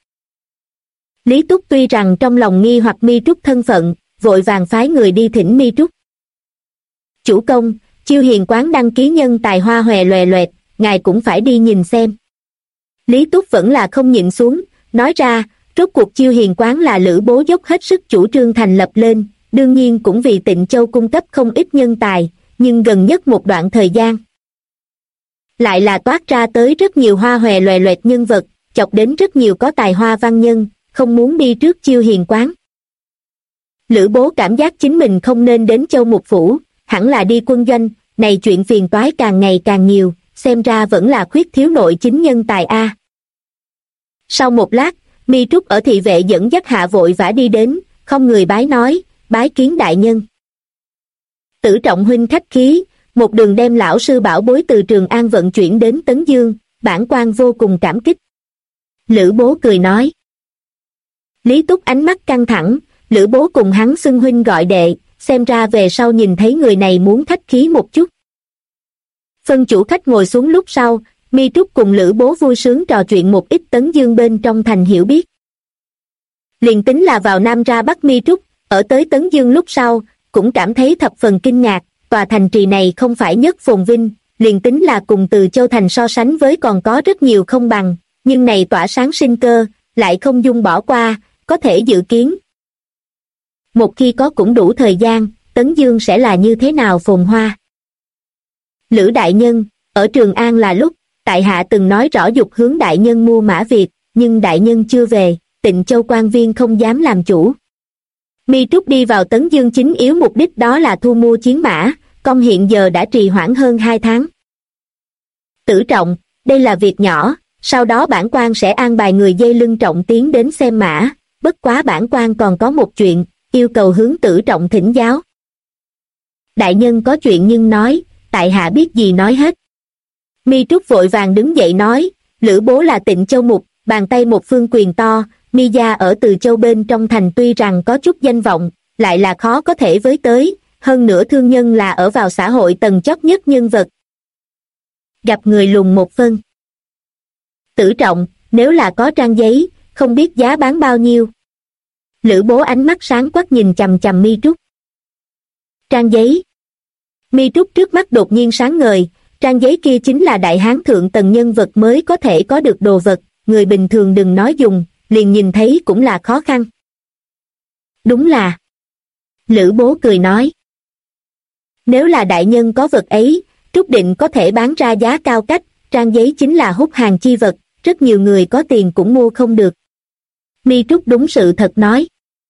Lý Túc tuy rằng trong lòng nghi hoặc Mi Trúc thân phận, vội vàng phái người đi thỉnh Mi Trúc. Chủ công, Chiêu Hiền quán đăng ký nhân tài hoa hòe loè loẹt, ngài cũng phải đi nhìn xem. Lý Túc vẫn là không nhịn xuống, nói ra, rốt cuộc Chiêu Hiền quán là Lữ Bố dốc hết sức chủ trương thành lập lên, đương nhiên cũng vì Tịnh Châu cung cấp không ít nhân tài, nhưng gần nhất một đoạn thời gian lại là toát ra tới rất nhiều hoa hòe loè loẹt nhân vật, chọc đến rất nhiều có tài hoa văn nhân, không muốn đi trước Chiêu Hiền quán. Lữ Bố cảm giác chính mình không nên đến Châu Mục phủ, hẳn là đi quân doanh, này chuyện phiền toái càng ngày càng nhiều, xem ra vẫn là khuyết thiếu nội chính nhân tài a. Sau một lát, Mi Trúc ở thị vệ dẫn dắt hạ vội vã đi đến, không người bái nói, bái kiến đại nhân. Tử Trọng huynh khách khí, một đường đem lão sư bảo bối từ Trường An vận chuyển đến Tấn Dương, bản quan vô cùng cảm kích. Lữ Bố cười nói. Lý Túc ánh mắt căng thẳng, Lữ Bố cùng hắn xưng huynh gọi đệ, xem ra về sau nhìn thấy người này muốn khách khí một chút. Phân chủ khách ngồi xuống lúc sau, Mi Trúc cùng Lữ Bố vui sướng trò chuyện một ít Tấn Dương bên trong thành hiểu biết. Liền tính là vào Nam ra Bắc, Mi Trúc, ở tới Tấn Dương lúc sau, cũng cảm thấy thập phần kinh ngạc, tòa thành trì này không phải nhất phồn vinh, liền tính là cùng Từ Châu thành so sánh với còn có rất nhiều không bằng, nhưng này tỏa sáng sinh cơ, lại không dung bỏ qua, có thể dự kiến. Một khi có cũng đủ thời gian, Tấn Dương sẽ là như thế nào phồn hoa. Lữ đại nhân, ở Trường An là lúc, tại hạ từng nói rõ dục hướng đại nhân mua mã Việt, nhưng đại nhân chưa về, Tịnh Châu quan viên không dám làm chủ. Mi Trúc đi vào Tấn Dương chính yếu mục đích đó là thu mua chiến mã, công hiện giờ đã trì hoãn hơn 2 tháng. Tử Trọng, đây là việc nhỏ, sau đó bản quan sẽ an bài người dây lưng Trọng tiến đến xem mã, bất quá bản quan còn có một chuyện, yêu cầu hướng Tử Trọng thỉnh giáo. Đại nhân có chuyện nhưng nói, tại hạ biết gì nói hết. Mi Trúc vội vàng đứng dậy nói, Lữ Bố là Tịnh Châu mục, bàn tay một phương quyền to, Mi gia ở Từ Châu bên trong thành tuy rằng có chút danh vọng, lại là khó có thể với tới, hơn nữa thương nhân là ở vào xã hội tầng chót nhất nhân vật. Gặp người lùn một phân. Tử Trọng, nếu là có trang giấy, không biết giá bán bao nhiêu. Lữ Bố ánh mắt sáng quắc nhìn chằm chằm Mi Trúc. Trang giấy. Mi Trúc trước mắt đột nhiên sáng ngời, trang giấy kia chính là đại hán thượng tầng nhân vật mới có thể có được đồ vật, người bình thường đừng nói dùng, liền nhìn thấy cũng là khó khăn. Đúng là. Lữ Bố cười nói. Nếu là đại nhân có vật ấy, Trúc định có thể bán ra giá cao cách, trang giấy chính là hút hàng chi vật, rất nhiều người có tiền cũng mua không được. Mi Trúc đúng sự thật nói.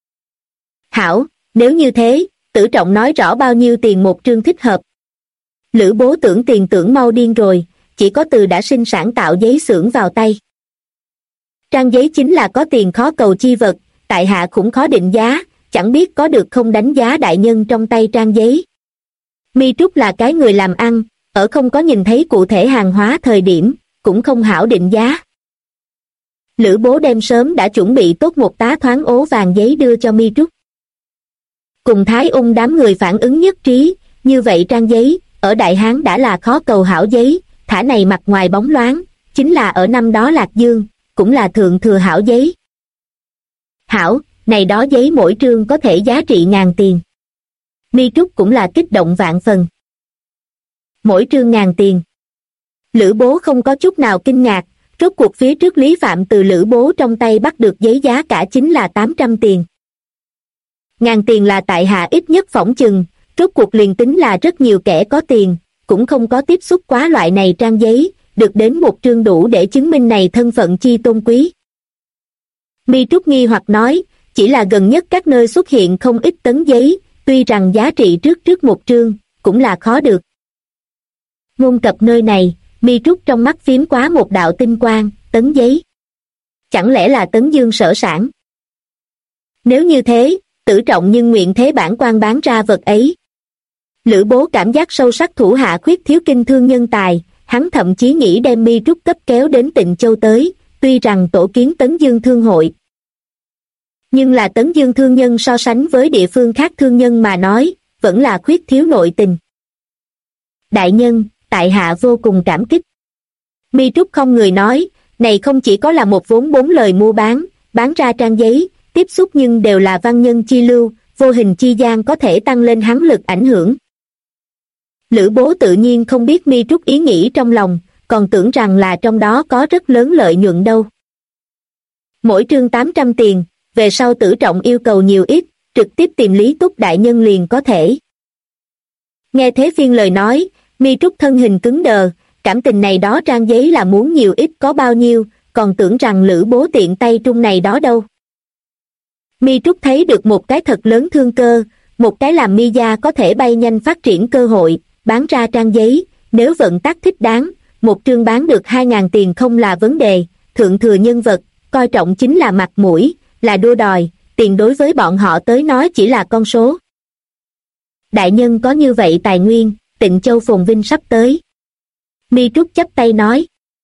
Hảo, nếu như thế, Tử Trọng nói rõ bao nhiêu tiền một trương thích hợp. Lữ Bố tưởng tiền tưởng mau điên rồi, chỉ có từ đã sinh sản tạo giấy xưởng vào tay. Trang giấy chính là có tiền khó cầu chi vật, tại hạ cũng khó định giá, chẳng biết có được không đánh giá đại nhân trong tay trang giấy. Mi Trúc là cái người làm ăn, ở không có nhìn thấy cụ thể hàng hóa thời điểm, cũng không hảo định giá. Lữ Bố đem sớm đã chuẩn bị tốt một tá thoáng ố vàng giấy đưa cho Mi Trúc. Cùng Thái Ung đám người phản ứng nhất trí, như vậy trang giấy, ở Đại Hán đã là khó cầu hảo giấy, thả này mặt ngoài bóng loáng, chính là ở năm đó Lạc Dương, cũng là thượng thừa hảo giấy. Hảo, này đó giấy mỗi trương có thể giá trị ngàn tiền. Mi Trúc cũng là kích động vạn phần. Mỗi trương ngàn tiền, Lữ Bố không có chút nào kinh ngạc, rốt cuộc phía trước Lý Phạm từ Lữ Bố trong tay bắt được giấy giá cả chính là 800 tiền. Ngàn tiền là tại hạ ít nhất phỏng chừng, rốt cuộc liền tính là rất nhiều kẻ có tiền, cũng không có tiếp xúc quá loại này trang giấy, được đến một trương đủ để chứng minh này thân phận chi tôn quý. Mi Trúc nghi hoặc nói, chỉ là gần nhất các nơi xuất hiện không ít tấn giấy, tuy rằng giá trị trước một trương, cũng là khó được. Ngôn cập nơi này, Mi Trúc trong mắt phím quá một đạo tinh quang, tấn giấy. Chẳng lẽ là Tấn Dương sở sản? Nếu như thế, Tử Trọng nhưng nguyện thế bản quan bán ra vật ấy. Lữ Bố cảm giác sâu sắc thủ hạ khuyết thiếu kinh thương nhân tài, hắn thậm chí nghĩ đem Mi Trúc cấp kéo đến Tịnh Châu tới, tuy rằng tổ kiến Tấn Dương Thương Hội. Nhưng là Tấn Dương thương nhân so sánh với địa phương khác thương nhân mà nói, vẫn là khuyết thiếu nội tình. Đại nhân, tại hạ vô cùng cảm kích. Mi Trúc không người nói, này không chỉ có là một vốn 4 lời mua bán ra trang giấy, tiếp xúc nhưng đều là văn nhân chi lưu, vô hình chi gian có thể tăng lên hắn lực ảnh hưởng. Lữ Bố tự nhiên không biết Mi Trúc ý nghĩ trong lòng, còn tưởng rằng là trong đó có rất lớn lợi nhuận đâu. Mỗi trương 800 tiền, về sau Tử Trọng yêu cầu nhiều ít, trực tiếp tìm Lý Túc đại nhân liền có thể. Nghe Thế Phiên lời nói, Mi Trúc thân hình cứng đờ, cảm tình này đó trang giấy là muốn nhiều ít có bao nhiêu, còn tưởng rằng Lữ Bố tiện tay trung này đó đâu. Mi Trúc thấy được một cái thật lớn thương cơ, một cái làm Mi gia có thể bay nhanh phát triển cơ hội, bán ra trang giấy, nếu vận tắc thích đáng, một trương bán được 2.000 tiền không là vấn đề, thượng thừa nhân vật, coi trọng chính là mặt mũi, là đua đòi, tiền đối với bọn họ tới nói chỉ là con số. Đại nhân có như vậy tài nguyên, Tịnh Châu phồn vinh sắp tới. Mi Trúc chắp tay nói.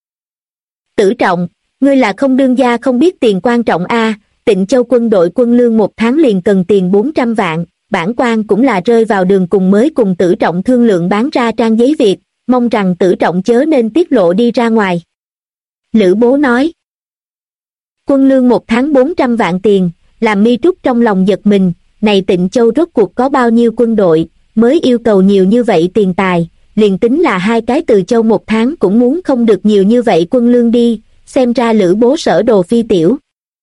Tử Trọng, ngươi là không đương gia không biết tiền quan trọng a. Tịnh Châu quân đội quân lương một tháng liền cần tiền 400 vạn, bản quan cũng là rơi vào đường cùng mới cùng Tử Trọng thương lượng bán ra trang giấy việc, mong rằng Tử Trọng chớ nên tiết lộ đi ra ngoài. Lữ Bố nói. Quân lương một tháng 400 vạn tiền, làm Mi Trúc trong lòng giật mình, này Tịnh Châu rốt cuộc có bao nhiêu quân đội, mới yêu cầu nhiều như vậy tiền tài, liền tính là hai cái Từ Châu một tháng cũng muốn không được nhiều như vậy quân lương đi, xem ra Lữ Bố sở đồ phi tiểu.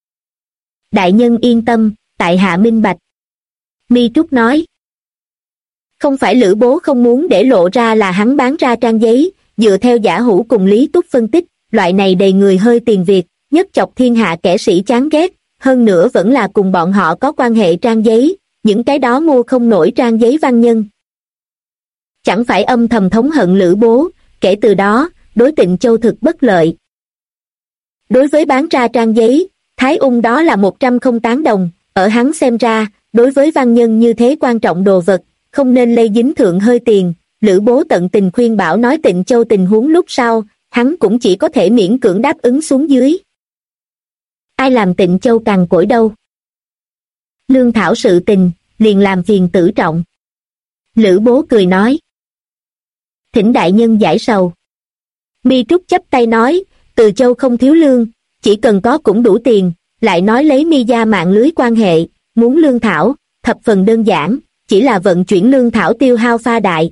Đại nhân yên tâm, tại hạ minh bạch. Mi Trúc nói. Không phải Lữ Bố không muốn để lộ ra là hắn bán ra trang giấy, dựa theo Giả Hữu cùng Lý Túc phân tích, loại này đầy người hơi tiền Việt, nhất chọc thiên hạ kẻ sĩ chán ghét, hơn nữa vẫn là cùng bọn họ có quan hệ trang giấy, những cái đó mua không nổi trang giấy văn nhân. Chẳng phải âm thầm thống hận Lữ Bố, kể từ đó, đối Tịnh Châu thực bất lợi. Đối với bán ra trang giấy, Thái Ung đó là 100 không tán đồng, ở hắn xem ra, đối với văn nhân như thế quan trọng đồ vật, không nên lây dính thượng hơi tiền. Lữ Bố tận tình khuyên bảo nói Tịnh Châu tình huống lúc sau, hắn cũng chỉ có thể miễn cưỡng đáp ứng xuống dưới. Ai làm Tịnh Châu cằn cỗi đâu. Lương thảo sự tình, liền làm phiền Tử Trọng. Lữ Bố cười nói. Thỉnh đại nhân giải sầu. Mi Trúc chắp tay nói, Từ Châu không thiếu lương, chỉ cần có cũng đủ tiền, lại nói lấy Mi gia mạng lưới quan hệ, muốn lương thảo, thập phần đơn giản, chỉ là vận chuyển lương thảo tiêu hao pha đại.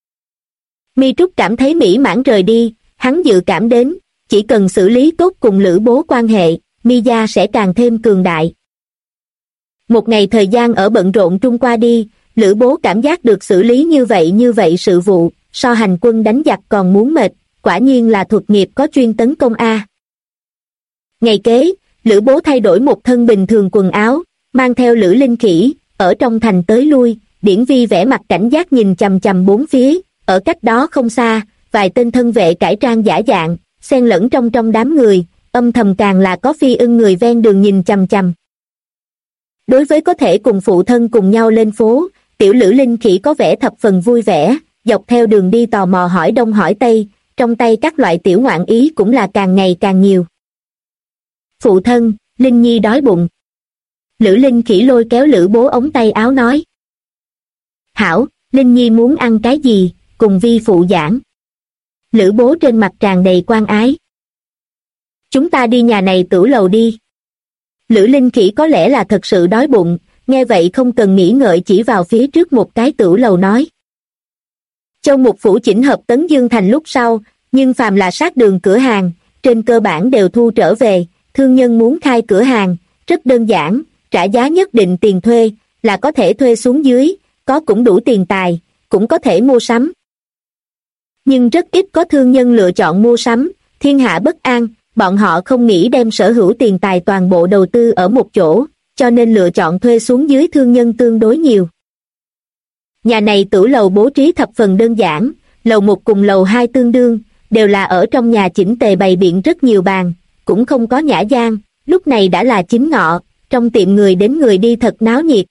Mi Trúc cảm thấy mỹ mãn rời đi, hắn dự cảm đến, chỉ cần xử lý tốt cùng Lữ Bố quan hệ, Mi gia sẽ càng thêm cường đại. Một ngày thời gian ở bận rộn trung qua đi, Lữ Bố cảm giác được xử lý như vậy sự vụ, so hành quân đánh giặc còn muốn mệt, quả nhiên là thuật nghiệp có chuyên tấn công a. Ngày kế, Lữ Bố thay đổi một thân bình thường quần áo, mang theo Lữ Linh Khỉ, ở trong thành tới lui, Điển Vi vẻ mặt cảnh giác nhìn chằm chằm bốn phía, ở cách đó không xa, vài tên thân vệ cải trang giả dạng, xen lẫn trong đám người, âm thầm càng là có Phi Ưng người ven đường nhìn chằm chằm. Đối với có thể cùng phụ thân cùng nhau lên phố, tiểu Lữ Linh Khỉ có vẻ thập phần vui vẻ, dọc theo đường đi tò mò hỏi đông hỏi tây, trong tay các loại tiểu ngoạn ý cũng là càng ngày càng nhiều. Phụ thân, Linh Nhi đói bụng. Lữ Linh Khỉ lôi kéo Lữ Bố ống tay áo nói. Hảo, Linh Nhi muốn ăn cái gì, cùng vi phụ giảng. Lữ Bố trên mặt tràn đầy quan ái. Chúng ta đi nhà này tửu lầu đi. Lữ Linh Khỉ có lẽ là thật sự đói bụng, nghe vậy không cần nghĩ ngợi chỉ vào phía trước một cái tửu lầu nói. Châu Mục Phủ chỉnh hợp Tấn Dương Thành lúc sau, Nhưng phàm là sát đường cửa hàng, trên cơ bản đều thu trở về. Thương nhân muốn khai cửa hàng, rất đơn giản, trả giá nhất định tiền thuê, là có thể thuê xuống dưới, có cũng đủ tiền tài, cũng có thể mua sắm. Nhưng rất ít có thương nhân lựa chọn mua sắm, thiên hạ bất an, bọn họ không nghĩ đem sở hữu tiền tài toàn bộ đầu tư ở một chỗ, cho nên lựa chọn thuê xuống dưới thương nhân tương đối nhiều. Nhà này tửu lầu bố trí thập phần đơn giản, lầu 1 cùng lầu 2 tương đương, đều là ở trong nhà chỉnh tề bày biện rất nhiều bàn, cũng không có nhã gian, lúc này đã là chính ngọ, trong tiệm người đến người đi thật náo nhiệt.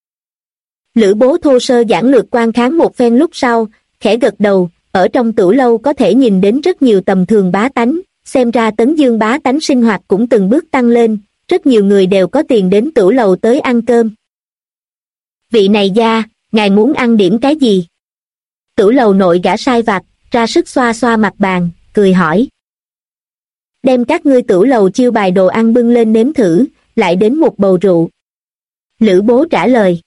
Lữ Bố thô sơ giản lược quan khán một phen lúc sau, khẽ gật đầu, ở trong tửu lâu có thể nhìn đến rất nhiều tầm thường bá tánh, xem ra Tấn Dương bá tánh sinh hoạt cũng từng bước tăng lên, rất nhiều người đều có tiền đến tửu lầu tới ăn cơm. Vị này gia, ngài muốn ăn điểm cái gì? Tửu lầu nội gã sai vặt, ra sức xoa xoa mặt bàn, cười hỏi. Đem các ngươi tửu lầu chiêu bài đồ ăn bưng lên nếm thử, lại đến một bầu rượu. Lữ Bố trả lời.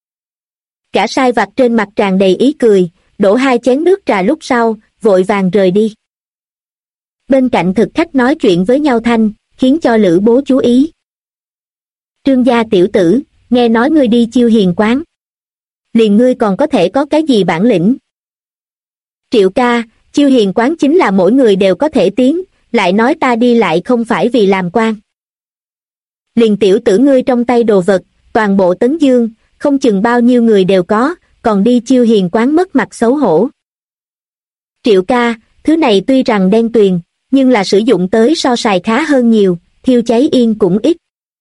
Gã sai vặt trên mặt tràn đầy ý cười, đổ 2 chén nước trà lúc sau, vội vàng rời đi. Bên cạnh thực khách nói chuyện với nhau thanh, khiến cho Lữ Bố chú ý. Trương gia tiểu tử, nghe nói ngươi đi chiêu hiền quán. Liền ngươi còn có thể có cái gì bản lĩnh? Triệu ca, chiêu hiền quán chính là mỗi người đều có thể tiến, lại nói ta đi lại không phải vì làm quan. Liền tiểu tử ngươi trong tay đồ vật, toàn bộ Tấn Dương, không chừng bao nhiêu người đều có, còn đi chiêu hiền quán mất mặt xấu hổ. Triệu ca, thứ này tuy rằng đen tuyền, nhưng là sử dụng tới so sài khá hơn nhiều, thiêu cháy yên cũng ít.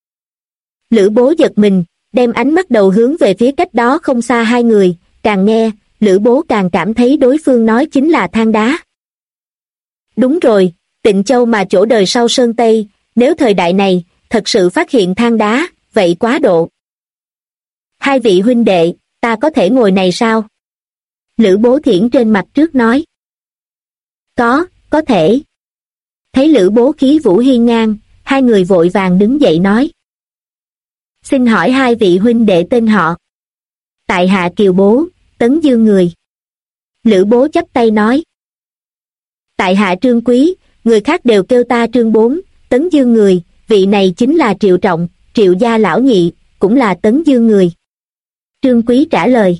Lữ Bố giật mình, đem ánh mắt đầu hướng về phía cách đó không xa hai người, càng nghe, Lữ Bố càng cảm thấy đối phương nói chính là than đá. Đúng rồi, Tịnh Châu mà chỗ đời sau Sơn Tây, nếu thời đại này, thật sự phát hiện than đá, vậy quá độ. Hai vị huynh đệ, ta có thể ngồi này sao? Lữ Bố thiển trên mặt trước nói. Có thể. Thấy Lữ Bố khí vũ hiên ngang, hai người vội vàng đứng dậy nói. Xin hỏi hai vị huynh đệ tên họ. Tại hạ Kiều Bố, Tấn Dương người. Lữ Bố chắp tay nói. Tại hạ Trương Quý, người khác đều kêu ta Trương Bốn, Tấn Dương người, vị này chính là Triệu Trọng, Triệu gia lão nhị, cũng là Tấn Dương người. Trương Quý trả lời.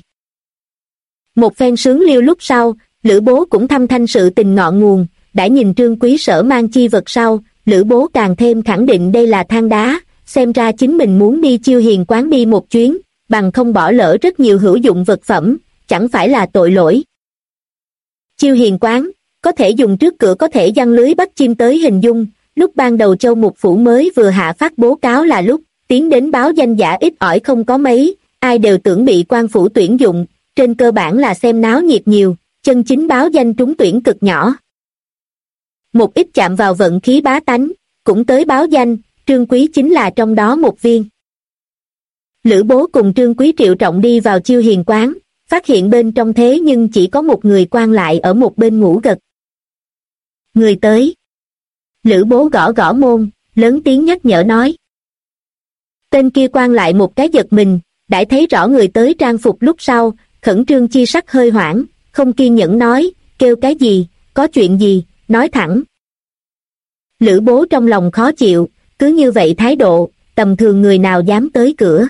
Một phen sướng liêu lúc sau, Lữ Bố cũng thăm thanh sự tình ngọn nguồn, đã nhìn Trương Quý sở mang chi vật sau, Lữ Bố càng thêm khẳng định đây là than đá, xem ra chính mình muốn đi chiêu hiền quán đi một chuyến, bằng không bỏ lỡ rất nhiều hữu dụng vật phẩm, chẳng phải là tội lỗi. Chiêu hiền quán, có thể dùng trước cửa có thể giăng lưới bắt chim tới hình dung, lúc ban đầu Châu Mục Phủ mới vừa hạ phát bố cáo là lúc, tiến đến báo danh giả ít ỏi không có mấy, ai đều tưởng bị quan phủ tuyển dụng, trên cơ bản là xem náo nhiệt nhiều, chân chính báo danh trúng tuyển cực nhỏ. Một ít chạm vào vận khí bá tánh, cũng tới báo danh, Trương Quý chính là trong đó một viên. Lữ Bố cùng Trương Quý Triệu Trọng đi vào chiêu hiền quán, phát hiện bên trong thế nhưng chỉ có một người quan lại ở một bên ngủ gật. Người tới. Lữ Bố gõ gõ môn, lớn tiếng nhắc nhở nói. Tên kia quan lại một cái giật mình, đã thấy rõ người tới trang phục lúc sau, khẩn trương chi sắc hơi hoảng, không kiên nhẫn nói, kêu cái gì, có chuyện gì, nói thẳng. Lữ Bố trong lòng khó chịu, cứ như vậy thái độ, tầm thường người nào dám tới cửa.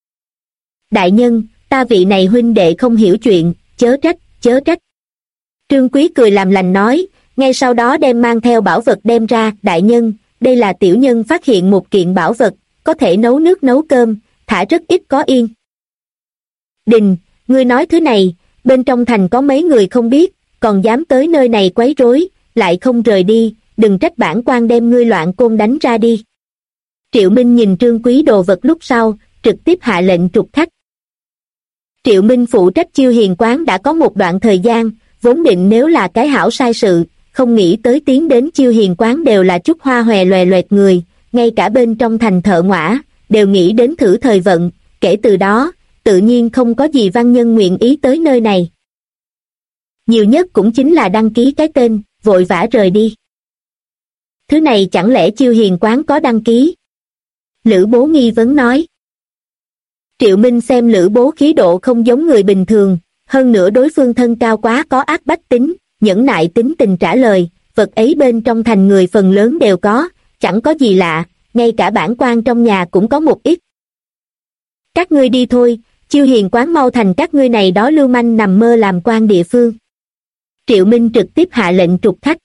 Đại nhân, ta vị này huynh đệ không hiểu chuyện, chớ trách. Trương Quý cười làm lành nói, ngay sau đó đem mang theo bảo vật đem ra, đại nhân, đây là tiểu nhân phát hiện một kiện bảo vật, có thể nấu nước nấu cơm, thả rất ít có yên. Đình, ngươi nói thứ này, bên trong thành có mấy người không biết, còn dám tới nơi này quấy rối, lại không rời đi, đừng trách bản quan đem ngươi loạn côn đánh ra đi. Triệu Minh nhìn Trương Quý đồ vật lúc sau, trực tiếp hạ lệnh trục khách. Triệu Minh phụ trách chiêu hiền quán đã có một đoạn thời gian, vốn định nếu là cái hảo sai sự, không nghĩ tới tiến đến chiêu hiền quán đều là chút hoa hòe loè loẹt người, ngay cả bên trong thành thợ ngõa, đều nghĩ đến thử thời vận, kể từ đó, tự nhiên không có gì văn nhân nguyện ý tới nơi này. Nhiều nhất cũng chính là đăng ký cái tên, vội vã rời đi. Thứ này chẳng lẽ chiêu hiền quán có đăng ký? Lữ Bố nghi vấn nói. Triệu Minh xem Lữ Bố khí độ không giống người bình thường, hơn nữa đối phương thân cao quá có ác bách tính, nhẫn nại tính tình trả lời, vật ấy bên trong thành người phần lớn đều có, chẳng có gì lạ, ngay cả bản quan trong nhà cũng có một ít. Các ngươi đi thôi, Chiêu Hiền quán mau thành các ngươi này đó lưu manh nằm mơ làm quan địa phương. Triệu Minh trực tiếp hạ lệnh trục khách.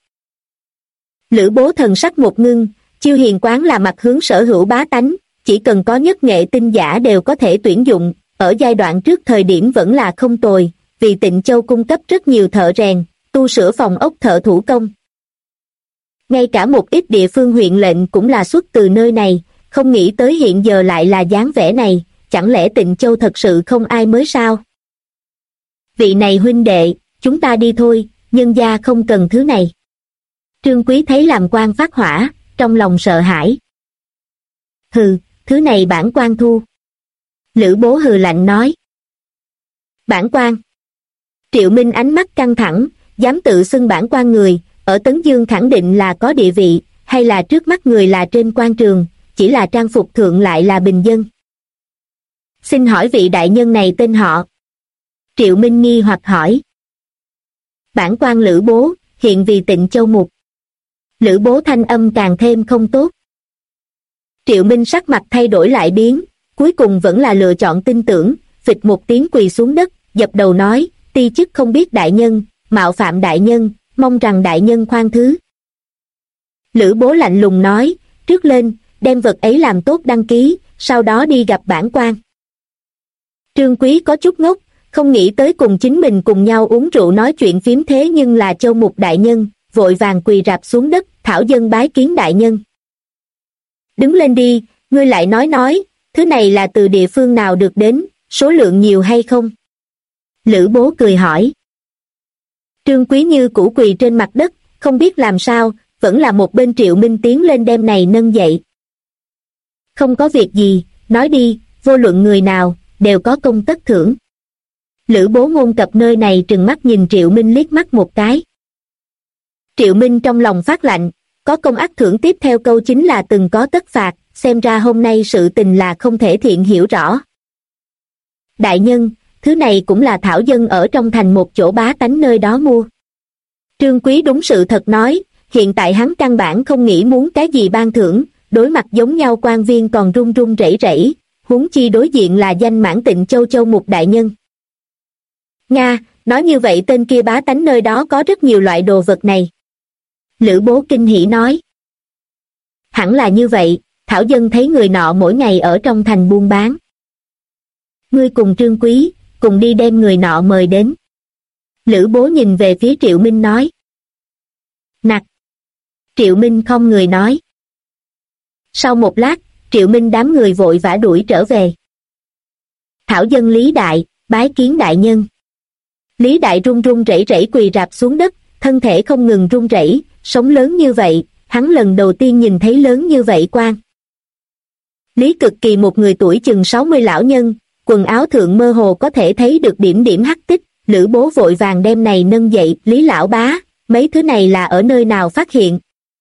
Lữ Bố thần sắc một ngưng, Chiêu Hiền quán là mặt hướng sở hữu bá tánh, chỉ cần có nhất nghệ tinh giả đều có thể tuyển dụng, ở giai đoạn trước thời điểm vẫn là không tồi, vì Tịnh Châu cung cấp rất nhiều thợ rèn, tu sửa phòng ốc thợ thủ công. Ngay cả một ít địa phương huyện lệnh cũng là xuất từ nơi này, không nghĩ tới hiện giờ lại là dáng vẻ này, chẳng lẽ Tịnh Châu thật sự không ai mới sao? Vị này huynh đệ, chúng ta đi thôi, nhân gia không cần thứ này. Trương Quý thấy làm quan phát hỏa, trong lòng sợ hãi. Hừ, thứ này bản quan thu. Lữ Bố hừ lạnh nói. Bản quan. Triệu Minh ánh mắt căng thẳng, dám tự xưng bản quan người, ở Tấn Dương khẳng định là có địa vị, hay là trước mắt người là trên quan trường, chỉ là trang phục thượng lại là bình dân. Xin hỏi vị đại nhân này tên họ? Triệu Minh nghi hoặc hỏi. Bản quan Lữ Bố, hiện vì Tịnh Châu mục. Lữ Bố thanh âm càng thêm không tốt. Triệu Minh sắc mặt thay đổi lại biến, cuối cùng vẫn là lựa chọn tin tưởng, phịch một tiếng quỳ xuống đất, dập đầu nói, ti chức không biết đại nhân, mạo phạm đại nhân, mong rằng đại nhân khoan thứ. Lữ Bố lạnh lùng nói, trước lên, đem vật ấy làm tốt đăng ký, sau đó đi gặp bản quan. Trương Quý có chút ngốc, không nghĩ tới cùng chính mình cùng nhau uống rượu nói chuyện phím thế nhưng là Châu Mục đại nhân, vội vàng quỳ rạp xuống đất, thảo dân bái kiến đại nhân. Đứng lên đi, ngươi lại nói, thứ này là từ địa phương nào được đến, số lượng nhiều hay không? Lữ Bố cười hỏi. Trương Quý như cũ quỳ trên mặt đất, không biết làm sao, vẫn là một bên Triệu Minh tiến lên đem này nâng dậy. Không có việc gì, nói đi, vô luận người nào, đều có công tất thưởng. Lữ Bố ngôn cập nơi này trừng mắt nhìn Triệu Minh liếc mắt một cái. Triệu Minh trong lòng phát lạnh, có công ác thưởng tiếp theo câu chính là từng có tất phạt, xem ra hôm nay sự tình là không thể thiện hiểu rõ. Đại nhân, thứ này cũng là thảo dân ở trong thành một chỗ bá tánh nơi đó mua. Trương Quý đúng sự thật nói, hiện tại hắn căn bản không nghĩ muốn cái gì ban thưởng, đối mặt giống nhau quan viên còn run run rẩy rẩy, huống chi đối diện là danh mãn Tịnh Châu Châu Mục đại nhân. Nga, nói như vậy tên kia bá tánh nơi đó có rất nhiều loại đồ vật này. Lữ Bố kinh hỉ nói. Hẳn là như vậy, thảo dân thấy người nọ mỗi ngày ở trong thành buôn bán. Ngươi cùng Trương Quý, cùng đi đem người nọ mời đến. Lữ Bố nhìn về phía Triệu Minh nói. Nặc. Triệu Minh không người nói. Sau một lát, Triệu Minh đám người vội vã đuổi trở về. Thảo dân Lý Đại, bái kiến đại nhân. Lý Đại run run rẩy rẩy quỳ rạp xuống đất, thân thể không ngừng run rẩy, sống lớn như vậy, hắn lần đầu tiên nhìn thấy lớn như vậy quan. Lý Cực Kỳ một người tuổi chừng 60 lão nhân, quần áo thượng mơ hồ có thể thấy được điểm điểm hắc tích, Lữ Bố vội vàng đem này nâng dậy, Lý lão bá, mấy thứ này là ở nơi nào phát hiện?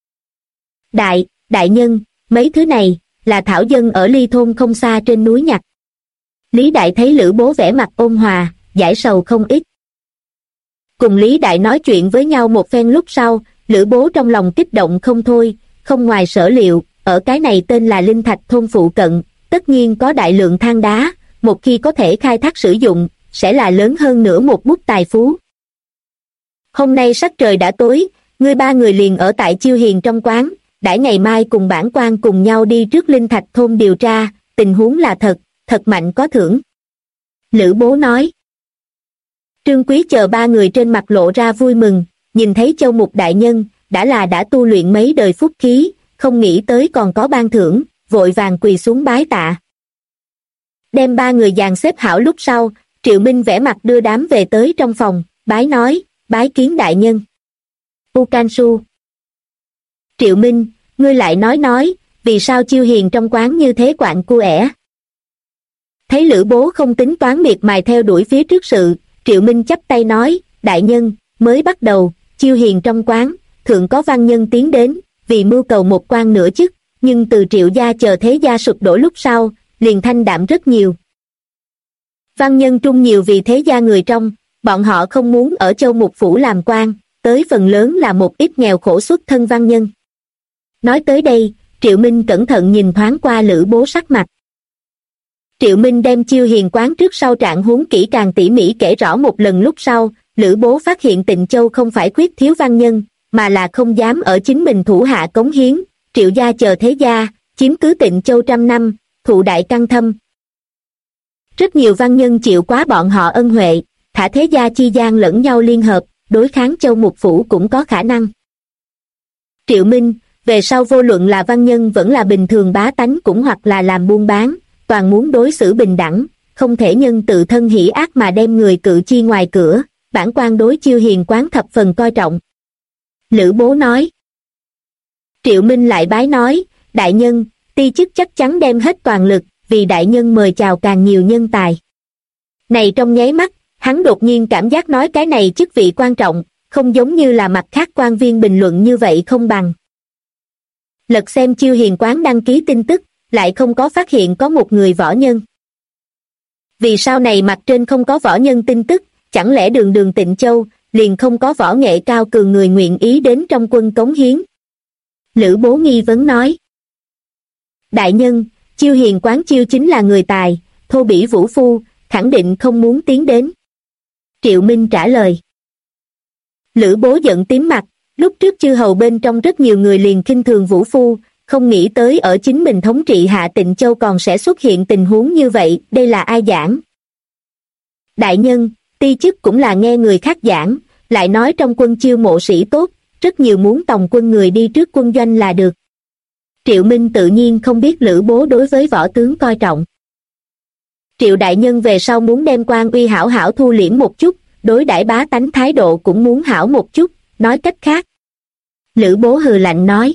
Đại nhân, mấy thứ này, là thảo dân ở Ly thôn không xa trên núi nhặt. Lý Đại thấy Lữ Bố vẻ mặt ôn hòa, giải sầu không ít. Cùng Lý Đại nói chuyện với nhau một phen lúc sau, Lữ Bố trong lòng kích động không thôi, không ngoài sở liệu, ở cái này tên là Linh Thạch thôn phụ cận, tất nhiên có đại lượng than đá, một khi có thể khai thác sử dụng, sẽ là lớn hơn nữa một bút tài phú. Hôm nay sắc trời đã tối, ngươi ba người liền ở tại Chiêu Hiền trong quán, đãi ngày mai cùng bản quan cùng nhau đi trước Linh Thạch thôn điều tra, tình huống là thật mạnh có thưởng. Lữ Bố nói. Trương Quý chờ ba người trên mặt lộ ra vui mừng, nhìn thấy Châu Mục đại nhân, đã tu luyện mấy đời phúc khí, không nghĩ tới còn có ban thưởng, vội vàng quỳ xuống bái tạ. Đem ba người dàn xếp hảo lúc sau, Triệu Minh vẽ mặt đưa đám về tới trong phòng, bái nói, bái kiến đại nhân. U Can Su. Triệu Minh, ngươi lại nói, vì sao Chiêu Hiền trong quán như thế quạng cu ẻ? Thấy Lữ Bố không tính toán miệt mài theo đuổi phía trước sự, Triệu Minh chắp tay nói, đại nhân, mới bắt đầu, Chiêu Hiền trong quán, thượng có văn nhân tiến đến, vì mưu cầu một quan nửa chức, nhưng từ Triệu gia chờ thế gia sụp đổ lúc sau, liền thanh đạm rất nhiều. Văn nhân trung nhiều vì thế gia người trong, bọn họ không muốn ở Châu Mục Phủ làm quan, tới phần lớn là một ít nghèo khổ xuất thân văn nhân. Nói tới đây, Triệu Minh cẩn thận nhìn thoáng qua Lữ Bố sắc mặt. Triệu Minh đem Chiêu Hiền quán trước sau trạng huống kỹ càng tỉ mỉ kể rõ một lần lúc sau, Lữ Bố phát hiện Tịnh Châu không phải khuyết thiếu văn nhân, mà là không dám ở chính mình thủ hạ cống hiến, Triệu gia chờ thế gia, chiếm cứ Tịnh Châu trăm năm, thụ đại căng thâm. Rất nhiều văn nhân chịu quá bọn họ ân huệ, thả thế gia chi gian lẫn nhau liên hợp, đối kháng Châu Mục Phủ cũng có khả năng. Triệu Minh, về sau vô luận là văn nhân vẫn là bình thường bá tánh cũng hoặc là làm buôn bán, toàn muốn đối xử bình đẳng, không thể nhân tự thân hỉ ác mà đem người cự chi ngoài cửa, bản quan đối Chiêu Hiền quán thập phần coi trọng. Lữ Bố nói. Triệu Minh lại bái nói, đại nhân, ti chức chắc chắn đem hết toàn lực, vì đại nhân mời chào càng nhiều nhân tài. Này trong nháy mắt, hắn đột nhiên cảm giác nói cái này chức vị quan trọng, không giống như là mặt khác quan viên bình luận như vậy không bằng. Lật xem Chiêu Hiền quán đăng ký tin tức, lại không có phát hiện có một người võ nhân. Vì sao này mặt trên không có võ nhân tin tức, chẳng lẽ đường đường Tịnh Châu, liền không có võ nghệ cao cường người nguyện ý đến trong quân cống hiến? Lữ Bố nghi vấn nói. Đại nhân, Chiêu Hiền quán chiêu chính là người tài, thô bỉ vũ phu, khẳng định không muốn tiến đến. Triệu Minh trả lời. Lữ Bố giận tím mặt, lúc trước chư hầu bên trong rất nhiều người liền khinh thường vũ phu, không nghĩ tới ở chính mình thống trị hạ Tịnh Châu còn sẽ xuất hiện tình huống như vậy, đây là ai giảng? Đại nhân, ti chức cũng là nghe người khác giảng, lại nói trong quân chiêu mộ sĩ tốt, rất nhiều muốn tòng quân người đi trước quân doanh là được. Triệu Minh tự nhiên không biết Lữ Bố đối với võ tướng coi trọng. Triệu đại nhân về sau muốn đem quan uy hảo hảo thu liễm một chút, đối đãi bá tánh thái độ cũng muốn hảo một chút, nói cách khác. Lữ Bố hừ lạnh nói.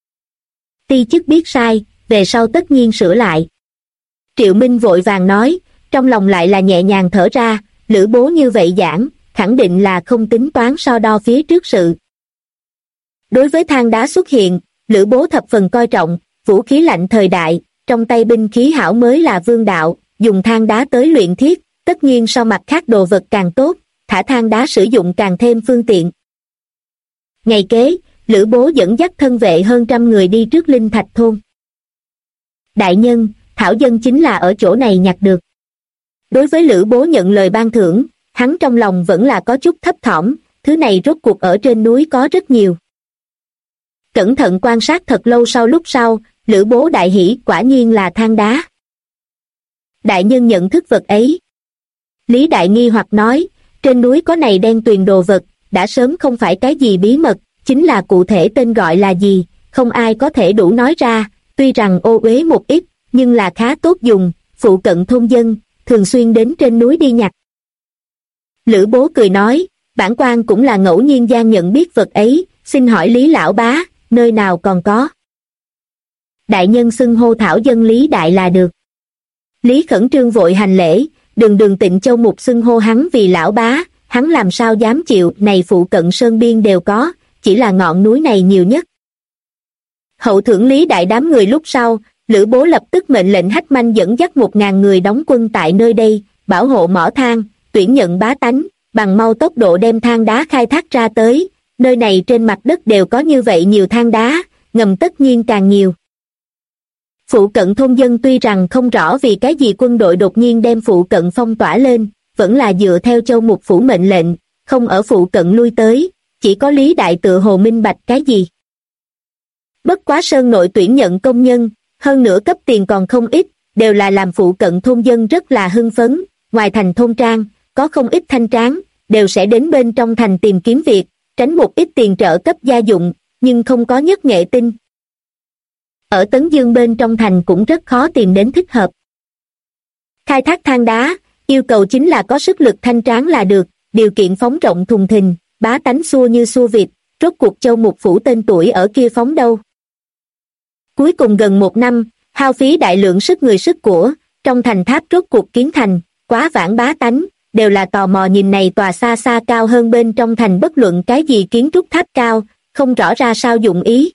Ti chức biết sai, về sau tất nhiên sửa lại. Triệu Minh vội vàng nói, trong lòng lại là nhẹ nhàng thở ra, Lữ Bố như vậy giảng, khẳng định là không tính toán so đo phía trước sự. Đối với than đá xuất hiện, Lữ Bố thập phần coi trọng, vũ khí lạnh thời đại, trong tay binh khí hảo mới là vương đạo, dùng than đá tới luyện thiết, tất nhiên so mặt khác đồ vật càng tốt, thả than đá sử dụng càng thêm phương tiện. Ngày kế, Lữ Bố dẫn dắt thân vệ hơn 100 người đi trước Linh Thạch thôn. Đại nhân, thảo dân chính là ở chỗ này nhặt được. Đối với Lữ Bố nhận lời ban thưởng, hắn trong lòng vẫn là có chút thấp thỏm, thứ này rốt cuộc ở trên núi có rất nhiều. Cẩn thận quan sát thật lâu lúc sau, Lữ Bố đại hỉ quả nhiên là than đá. Đại nhân nhận thức vật ấy. Lý Đại nghi hoặc nói, trên núi có này đen tuyền đồ vật, đã sớm không phải cái gì bí mật, chính là cụ thể tên gọi là gì, không ai có thể đủ nói ra, tuy rằng ô uế một ít, nhưng là khá tốt dùng, phụ cận thôn dân, thường xuyên đến trên núi đi nhặt. Lữ Bố cười nói, bản quan cũng là ngẫu nhiên gian nhận biết vật ấy, xin hỏi Lý lão bá, nơi nào còn có? Đại nhân xưng hô thảo dân Lý Đại là được. Lý khẩn trương vội hành lễ, đường Tịnh Châu Mục xưng hô hắn vì lão bá, hắn làm sao dám chịu, này phụ cận sơn biên đều có, chỉ là ngọn núi này nhiều nhất. Hậu thưởng Lý Đại đám người lúc sau, Lữ Bố lập tức mệnh lệnh Hách Manh dẫn dắt 1000 người đóng quân tại nơi đây, bảo hộ mỏ than, tuyển nhận bá tánh, bằng mau tốc độ đem than đá khai thác ra tới, nơi này trên mặt đất đều có như vậy nhiều than đá, ngầm tất nhiên càng nhiều. Phụ cận thôn dân tuy rằng không rõ vì cái gì quân đội đột nhiên đem phụ cận phong tỏa lên, vẫn là dựa theo Châu Mục Phủ mệnh lệnh, không ở phụ cận lui tới, chỉ có Lý Đại tựa hồ minh bạch cái gì. Bất quá sơn nội tuyển nhận công nhân, hơn nữa cấp tiền còn không ít, đều là làm phụ cận thôn dân rất là hưng phấn, ngoài thành thôn trang, có không ít thanh tráng, đều sẽ đến bên trong thành tìm kiếm việc, tránh một ít tiền trợ cấp gia dụng, nhưng không có nhất nghệ tinh. Ở Tấn Dương bên trong thành cũng rất khó tìm đến thích hợp. Khai thác than đá, yêu cầu chính là có sức lực thanh tráng là được, điều kiện phóng rộng thùng thình, bá tánh xua như xua vịt, rốt cuộc Châu Mục Phủ tên tuổi ở kia phóng đâu. Cuối cùng gần 1 năm, hao phí đại lượng sức người sức của, trong thành tháp rốt cuộc kiến thành, quá vãng bá tánh, đều là tò mò nhìn này tòa xa xa cao hơn bên trong thành bất luận cái gì kiến trúc tháp cao, không rõ ra sao dụng ý.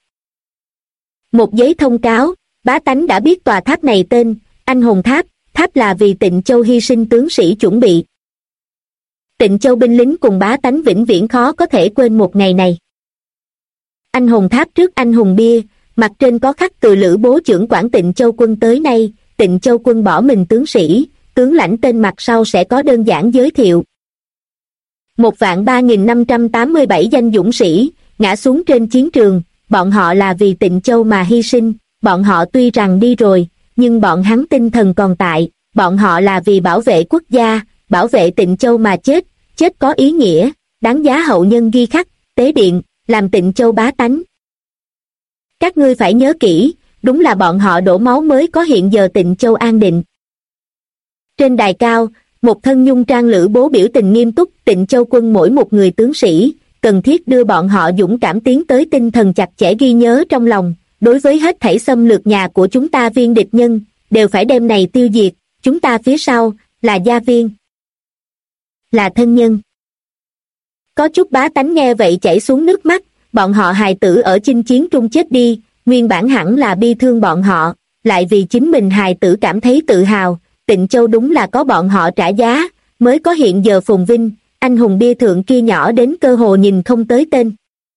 Một giấy thông cáo, bá tánh đã biết tòa tháp này tên, Anh Hồn Tháp, tháp là vì Tịnh Châu hy sinh tướng sĩ chuẩn bị. Tịnh Châu binh lính cùng bá tánh vĩnh viễn khó có thể quên một ngày này. Anh hùng tháp trước anh hùng bia, mặt trên có khắc từ Lữ Bố trưởng quản Tịnh Châu quân tới nay, Tịnh Châu quân bỏ mình tướng sĩ, tướng lãnh tên mặt sau sẽ có đơn giản giới thiệu. 1.3587 danh dũng sĩ, ngã xuống trên chiến trường, bọn họ là vì Tịnh Châu mà hy sinh, bọn họ tuy rằng đi rồi, nhưng bọn hắn tinh thần còn tại, bọn họ là vì bảo vệ quốc gia, bảo vệ Tịnh Châu mà chết, chết có ý nghĩa, đáng giá hậu nhân ghi khắc, tế điện, làm Tịnh Châu bá tánh. Các ngươi phải nhớ kỹ, đúng là bọn họ đổ máu mới có hiện giờ Tịnh Châu an định. Trên đài cao, một thân nhung trang Lữ Bố biểu tình nghiêm túc, Tịnh Châu quân mỗi một người tướng sĩ, cần thiết đưa bọn họ dũng cảm tiến tới tinh thần chặt chẽ ghi nhớ trong lòng, đối với hết thảy xâm lược nhà của chúng ta viên địch nhân, đều phải đem này tiêu diệt, chúng ta phía sau, là gia viên, là thân nhân. Có chút bá tánh nghe vậy chảy xuống nước mắt, bọn họ hài tử ở chinh chiến trung chết đi, nguyên bản hẳn là bi thương bọn họ, lại vì chính mình hài tử cảm thấy tự hào, Tịnh Châu đúng là có bọn họ trả giá, mới có hiện giờ phồn vinh, anh hùng bia thượng kia nhỏ đến cơ hồ nhìn không tới tên.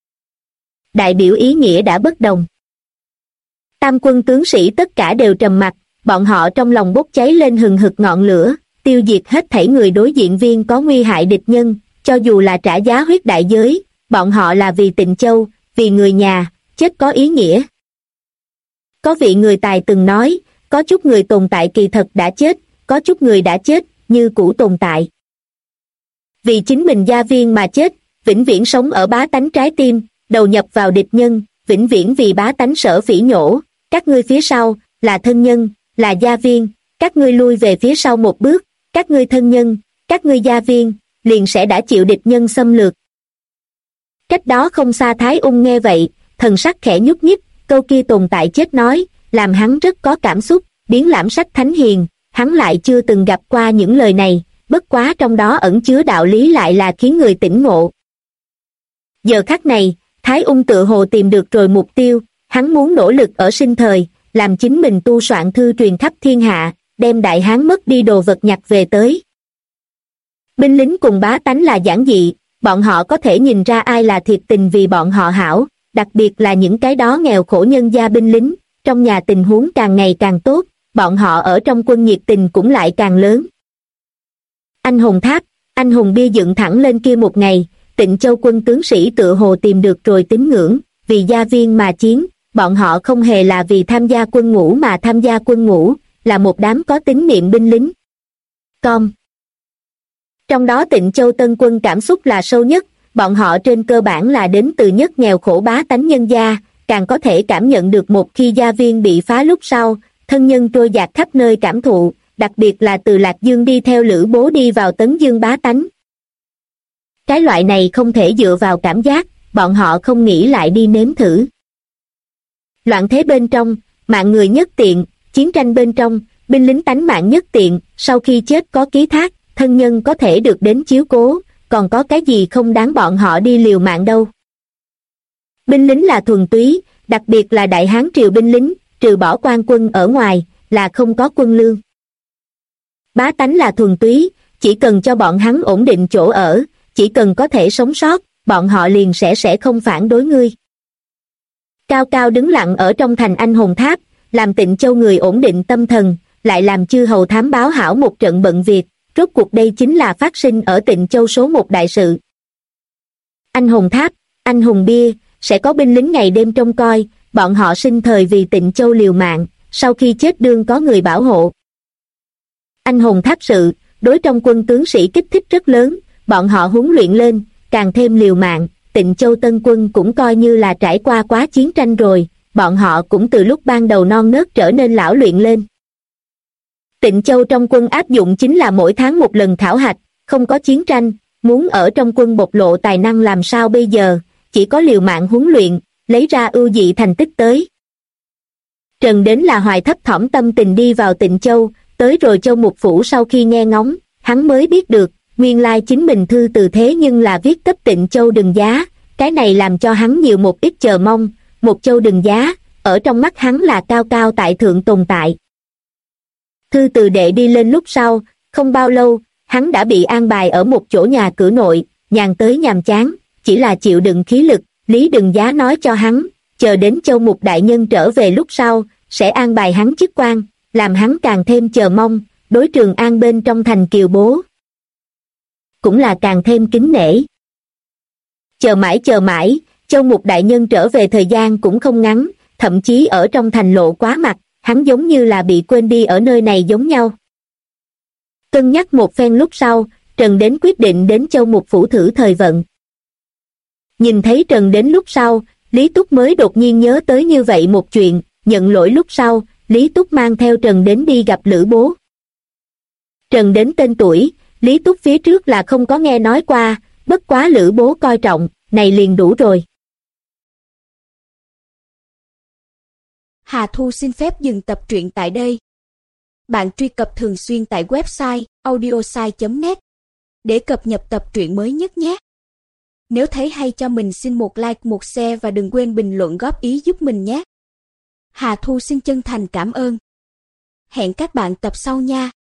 Đại biểu ý nghĩa đã bất đồng. Tam quân tướng sĩ tất cả đều trầm mặc, bọn họ trong lòng bốc cháy lên hừng hực ngọn lửa, tiêu diệt hết thảy người đối diện viên có nguy hại địch nhân, cho dù là trả giá huyết đại giới, bọn họ là vì Tịnh Châu, vì người nhà, chết có ý nghĩa. Có vị người tài từng nói, có chút người tồn tại kỳ thật đã chết, có chút người đã chết, như cũ tồn tại. Vì chính mình gia viên mà chết, vĩnh viễn sống ở bá tánh trái tim, đầu nhập vào địch nhân, vĩnh viễn vì bá tánh sở phỉ nhổ, các ngươi phía sau, là thân nhân, là gia viên, các ngươi lui về phía sau một bước, các ngươi thân nhân, các ngươi gia viên, liền sẽ đã chịu địch nhân xâm lược. Cách đó không xa Thái Ung nghe vậy, thần sắc khẽ nhúc nhích, câu kia tồn tại chết nói, làm hắn rất có cảm xúc, biến lãm sách thánh hiền, hắn lại chưa từng gặp qua những lời này, bất quá trong đó ẩn chứa đạo lý lại là khiến người tỉnh ngộ. Giờ khắc này, Thái Ung tự hồ tìm được rồi mục tiêu, hắn muốn nỗ lực ở sinh thời, làm chính mình tu soạn thư truyền khắp thiên hạ, đem đại hán mất đi đồ vật nhặt về tới. Binh lính cùng bá tánh là giản dị, bọn họ có thể nhìn ra ai là thiệt tình vì bọn họ hảo, đặc biệt là những cái đó nghèo khổ nhân gia binh lính, trong nhà tình huống càng ngày càng tốt, bọn họ ở trong quân nhiệt tình cũng lại càng lớn. Anh hùng tháp, anh hùng bia dựng thẳng lên kia một ngày, Tịnh Châu quân tướng sĩ tự hồ tìm được rồi tín ngưỡng, vì gia viên mà chiến, bọn họ không hề là vì tham gia quân ngũ mà tham gia quân ngũ, là một đám có tín niệm binh lính. Trong đó Tịnh Châu tân quân cảm xúc là sâu nhất, bọn họ trên cơ bản là đến từ nhất nghèo khổ bá tánh nhân gia, càng có thể cảm nhận được một khi gia viên bị phá lúc sau, thân nhân trôi dạt khắp nơi cảm thụ, đặc biệt là từ Lạc Dương đi theo Lữ Bố đi vào Tấn Dương bá tánh. Cái loại này không thể dựa vào cảm giác, bọn họ không nghĩ lại đi nếm thử. Loạn thế bên trong, mạng người nhất tiện, chiến tranh bên trong, binh lính tánh mạng nhất tiện, sau khi chết có ký thác, thân nhân có thể được đến chiếu cố, còn có cái gì không đáng bọn họ đi liều mạng đâu. Binh lính là thuần túy, đặc biệt là Đại Hán triều binh lính, trừ bỏ quan quân ở ngoài, là không có quân lương. Bá tánh là thuần túy, chỉ cần cho bọn hắn ổn định chỗ ở, chỉ cần có thể sống sót, bọn họ liền sẽ không phản đối ngươi. Cao cao đứng lặng ở trong thành anh hồn tháp, làm Tịnh Châu người ổn định tâm thần, lại làm chư hầu thám báo hảo một trận bận việc, rốt cuộc đây chính là phát sinh ở Tịnh Châu số một đại sự. Anh hồn tháp, anh hùng bia, sẽ có binh lính ngày đêm trông coi, bọn họ sinh thời vì Tịnh Châu liều mạng, sau khi chết đương có người bảo hộ. Anh hồn tháp sự, đối trong quân tướng sĩ kích thích rất lớn, bọn họ huấn luyện lên, càng thêm liều mạng, Tịnh Châu tân quân cũng coi như là trải qua quá chiến tranh rồi, bọn họ cũng từ lúc ban đầu non nớt trở nên lão luyện lên. Tịnh Châu trong quân áp dụng chính là mỗi tháng một lần khảo hạch, không có chiến tranh, muốn ở trong quân bộc lộ tài năng làm sao bây giờ, chỉ có liều mạng huấn luyện, lấy ra ưu dị thành tích tới. Trần đến là hoài thấp thỏm tâm tình đi vào Tịnh Châu, tới rồi Châu Mục Phủ sau khi nghe ngóng, hắn mới biết được, nguyên lai chính mình thư từ thế nhưng là viết cấp Tịnh Châu đừng giá, cái này làm cho hắn nhiều một ít chờ mong, một châu đừng giá, ở trong mắt hắn là cao cao tại thượng tồn tại. Thư từ đệ đi lên lúc sau, không bao lâu, hắn đã bị an bài ở một chỗ nhà cửa nội, nhàn tới nhàm chán, chỉ là chịu đựng khí lực. Lý Đừng Giá nói cho hắn, chờ đến Châu Mục đại nhân trở về lúc sau, sẽ an bài hắn chức quan, làm hắn càng thêm chờ mong, đối Trường An bên trong thành Kiều bố cũng là càng thêm kính nể. Chờ mãi, Châu Mục đại nhân trở về thời gian cũng không ngắn, thậm chí ở trong thành lộ quá mặt, hắn giống như là bị quên đi ở nơi này giống nhau. Cân nhắc một phen lúc sau, Trần Đến quyết định đến Châu Mục phủ thử thời vận. Nhìn thấy Trần Đến lúc sau, Lý Túc mới đột nhiên nhớ tới như vậy một chuyện, nhận lỗi lúc sau, Lý Túc mang theo Trần Đến đi gặp Lữ Bố. Trần Đến tên tuổi, Lý Túc phía trước là không có nghe nói qua, bất quá Lữ Bố coi trọng, này liền đủ rồi. Hà Thu xin phép dừng tập truyện tại đây. Bạn truy cập thường xuyên tại website audiosai.net để cập nhật tập truyện mới nhất nhé. Nếu thấy hay cho mình xin một like, một share và đừng quên bình luận góp ý giúp mình nhé. Hà Thu xin chân thành cảm ơn. Hẹn các bạn tập sau nha.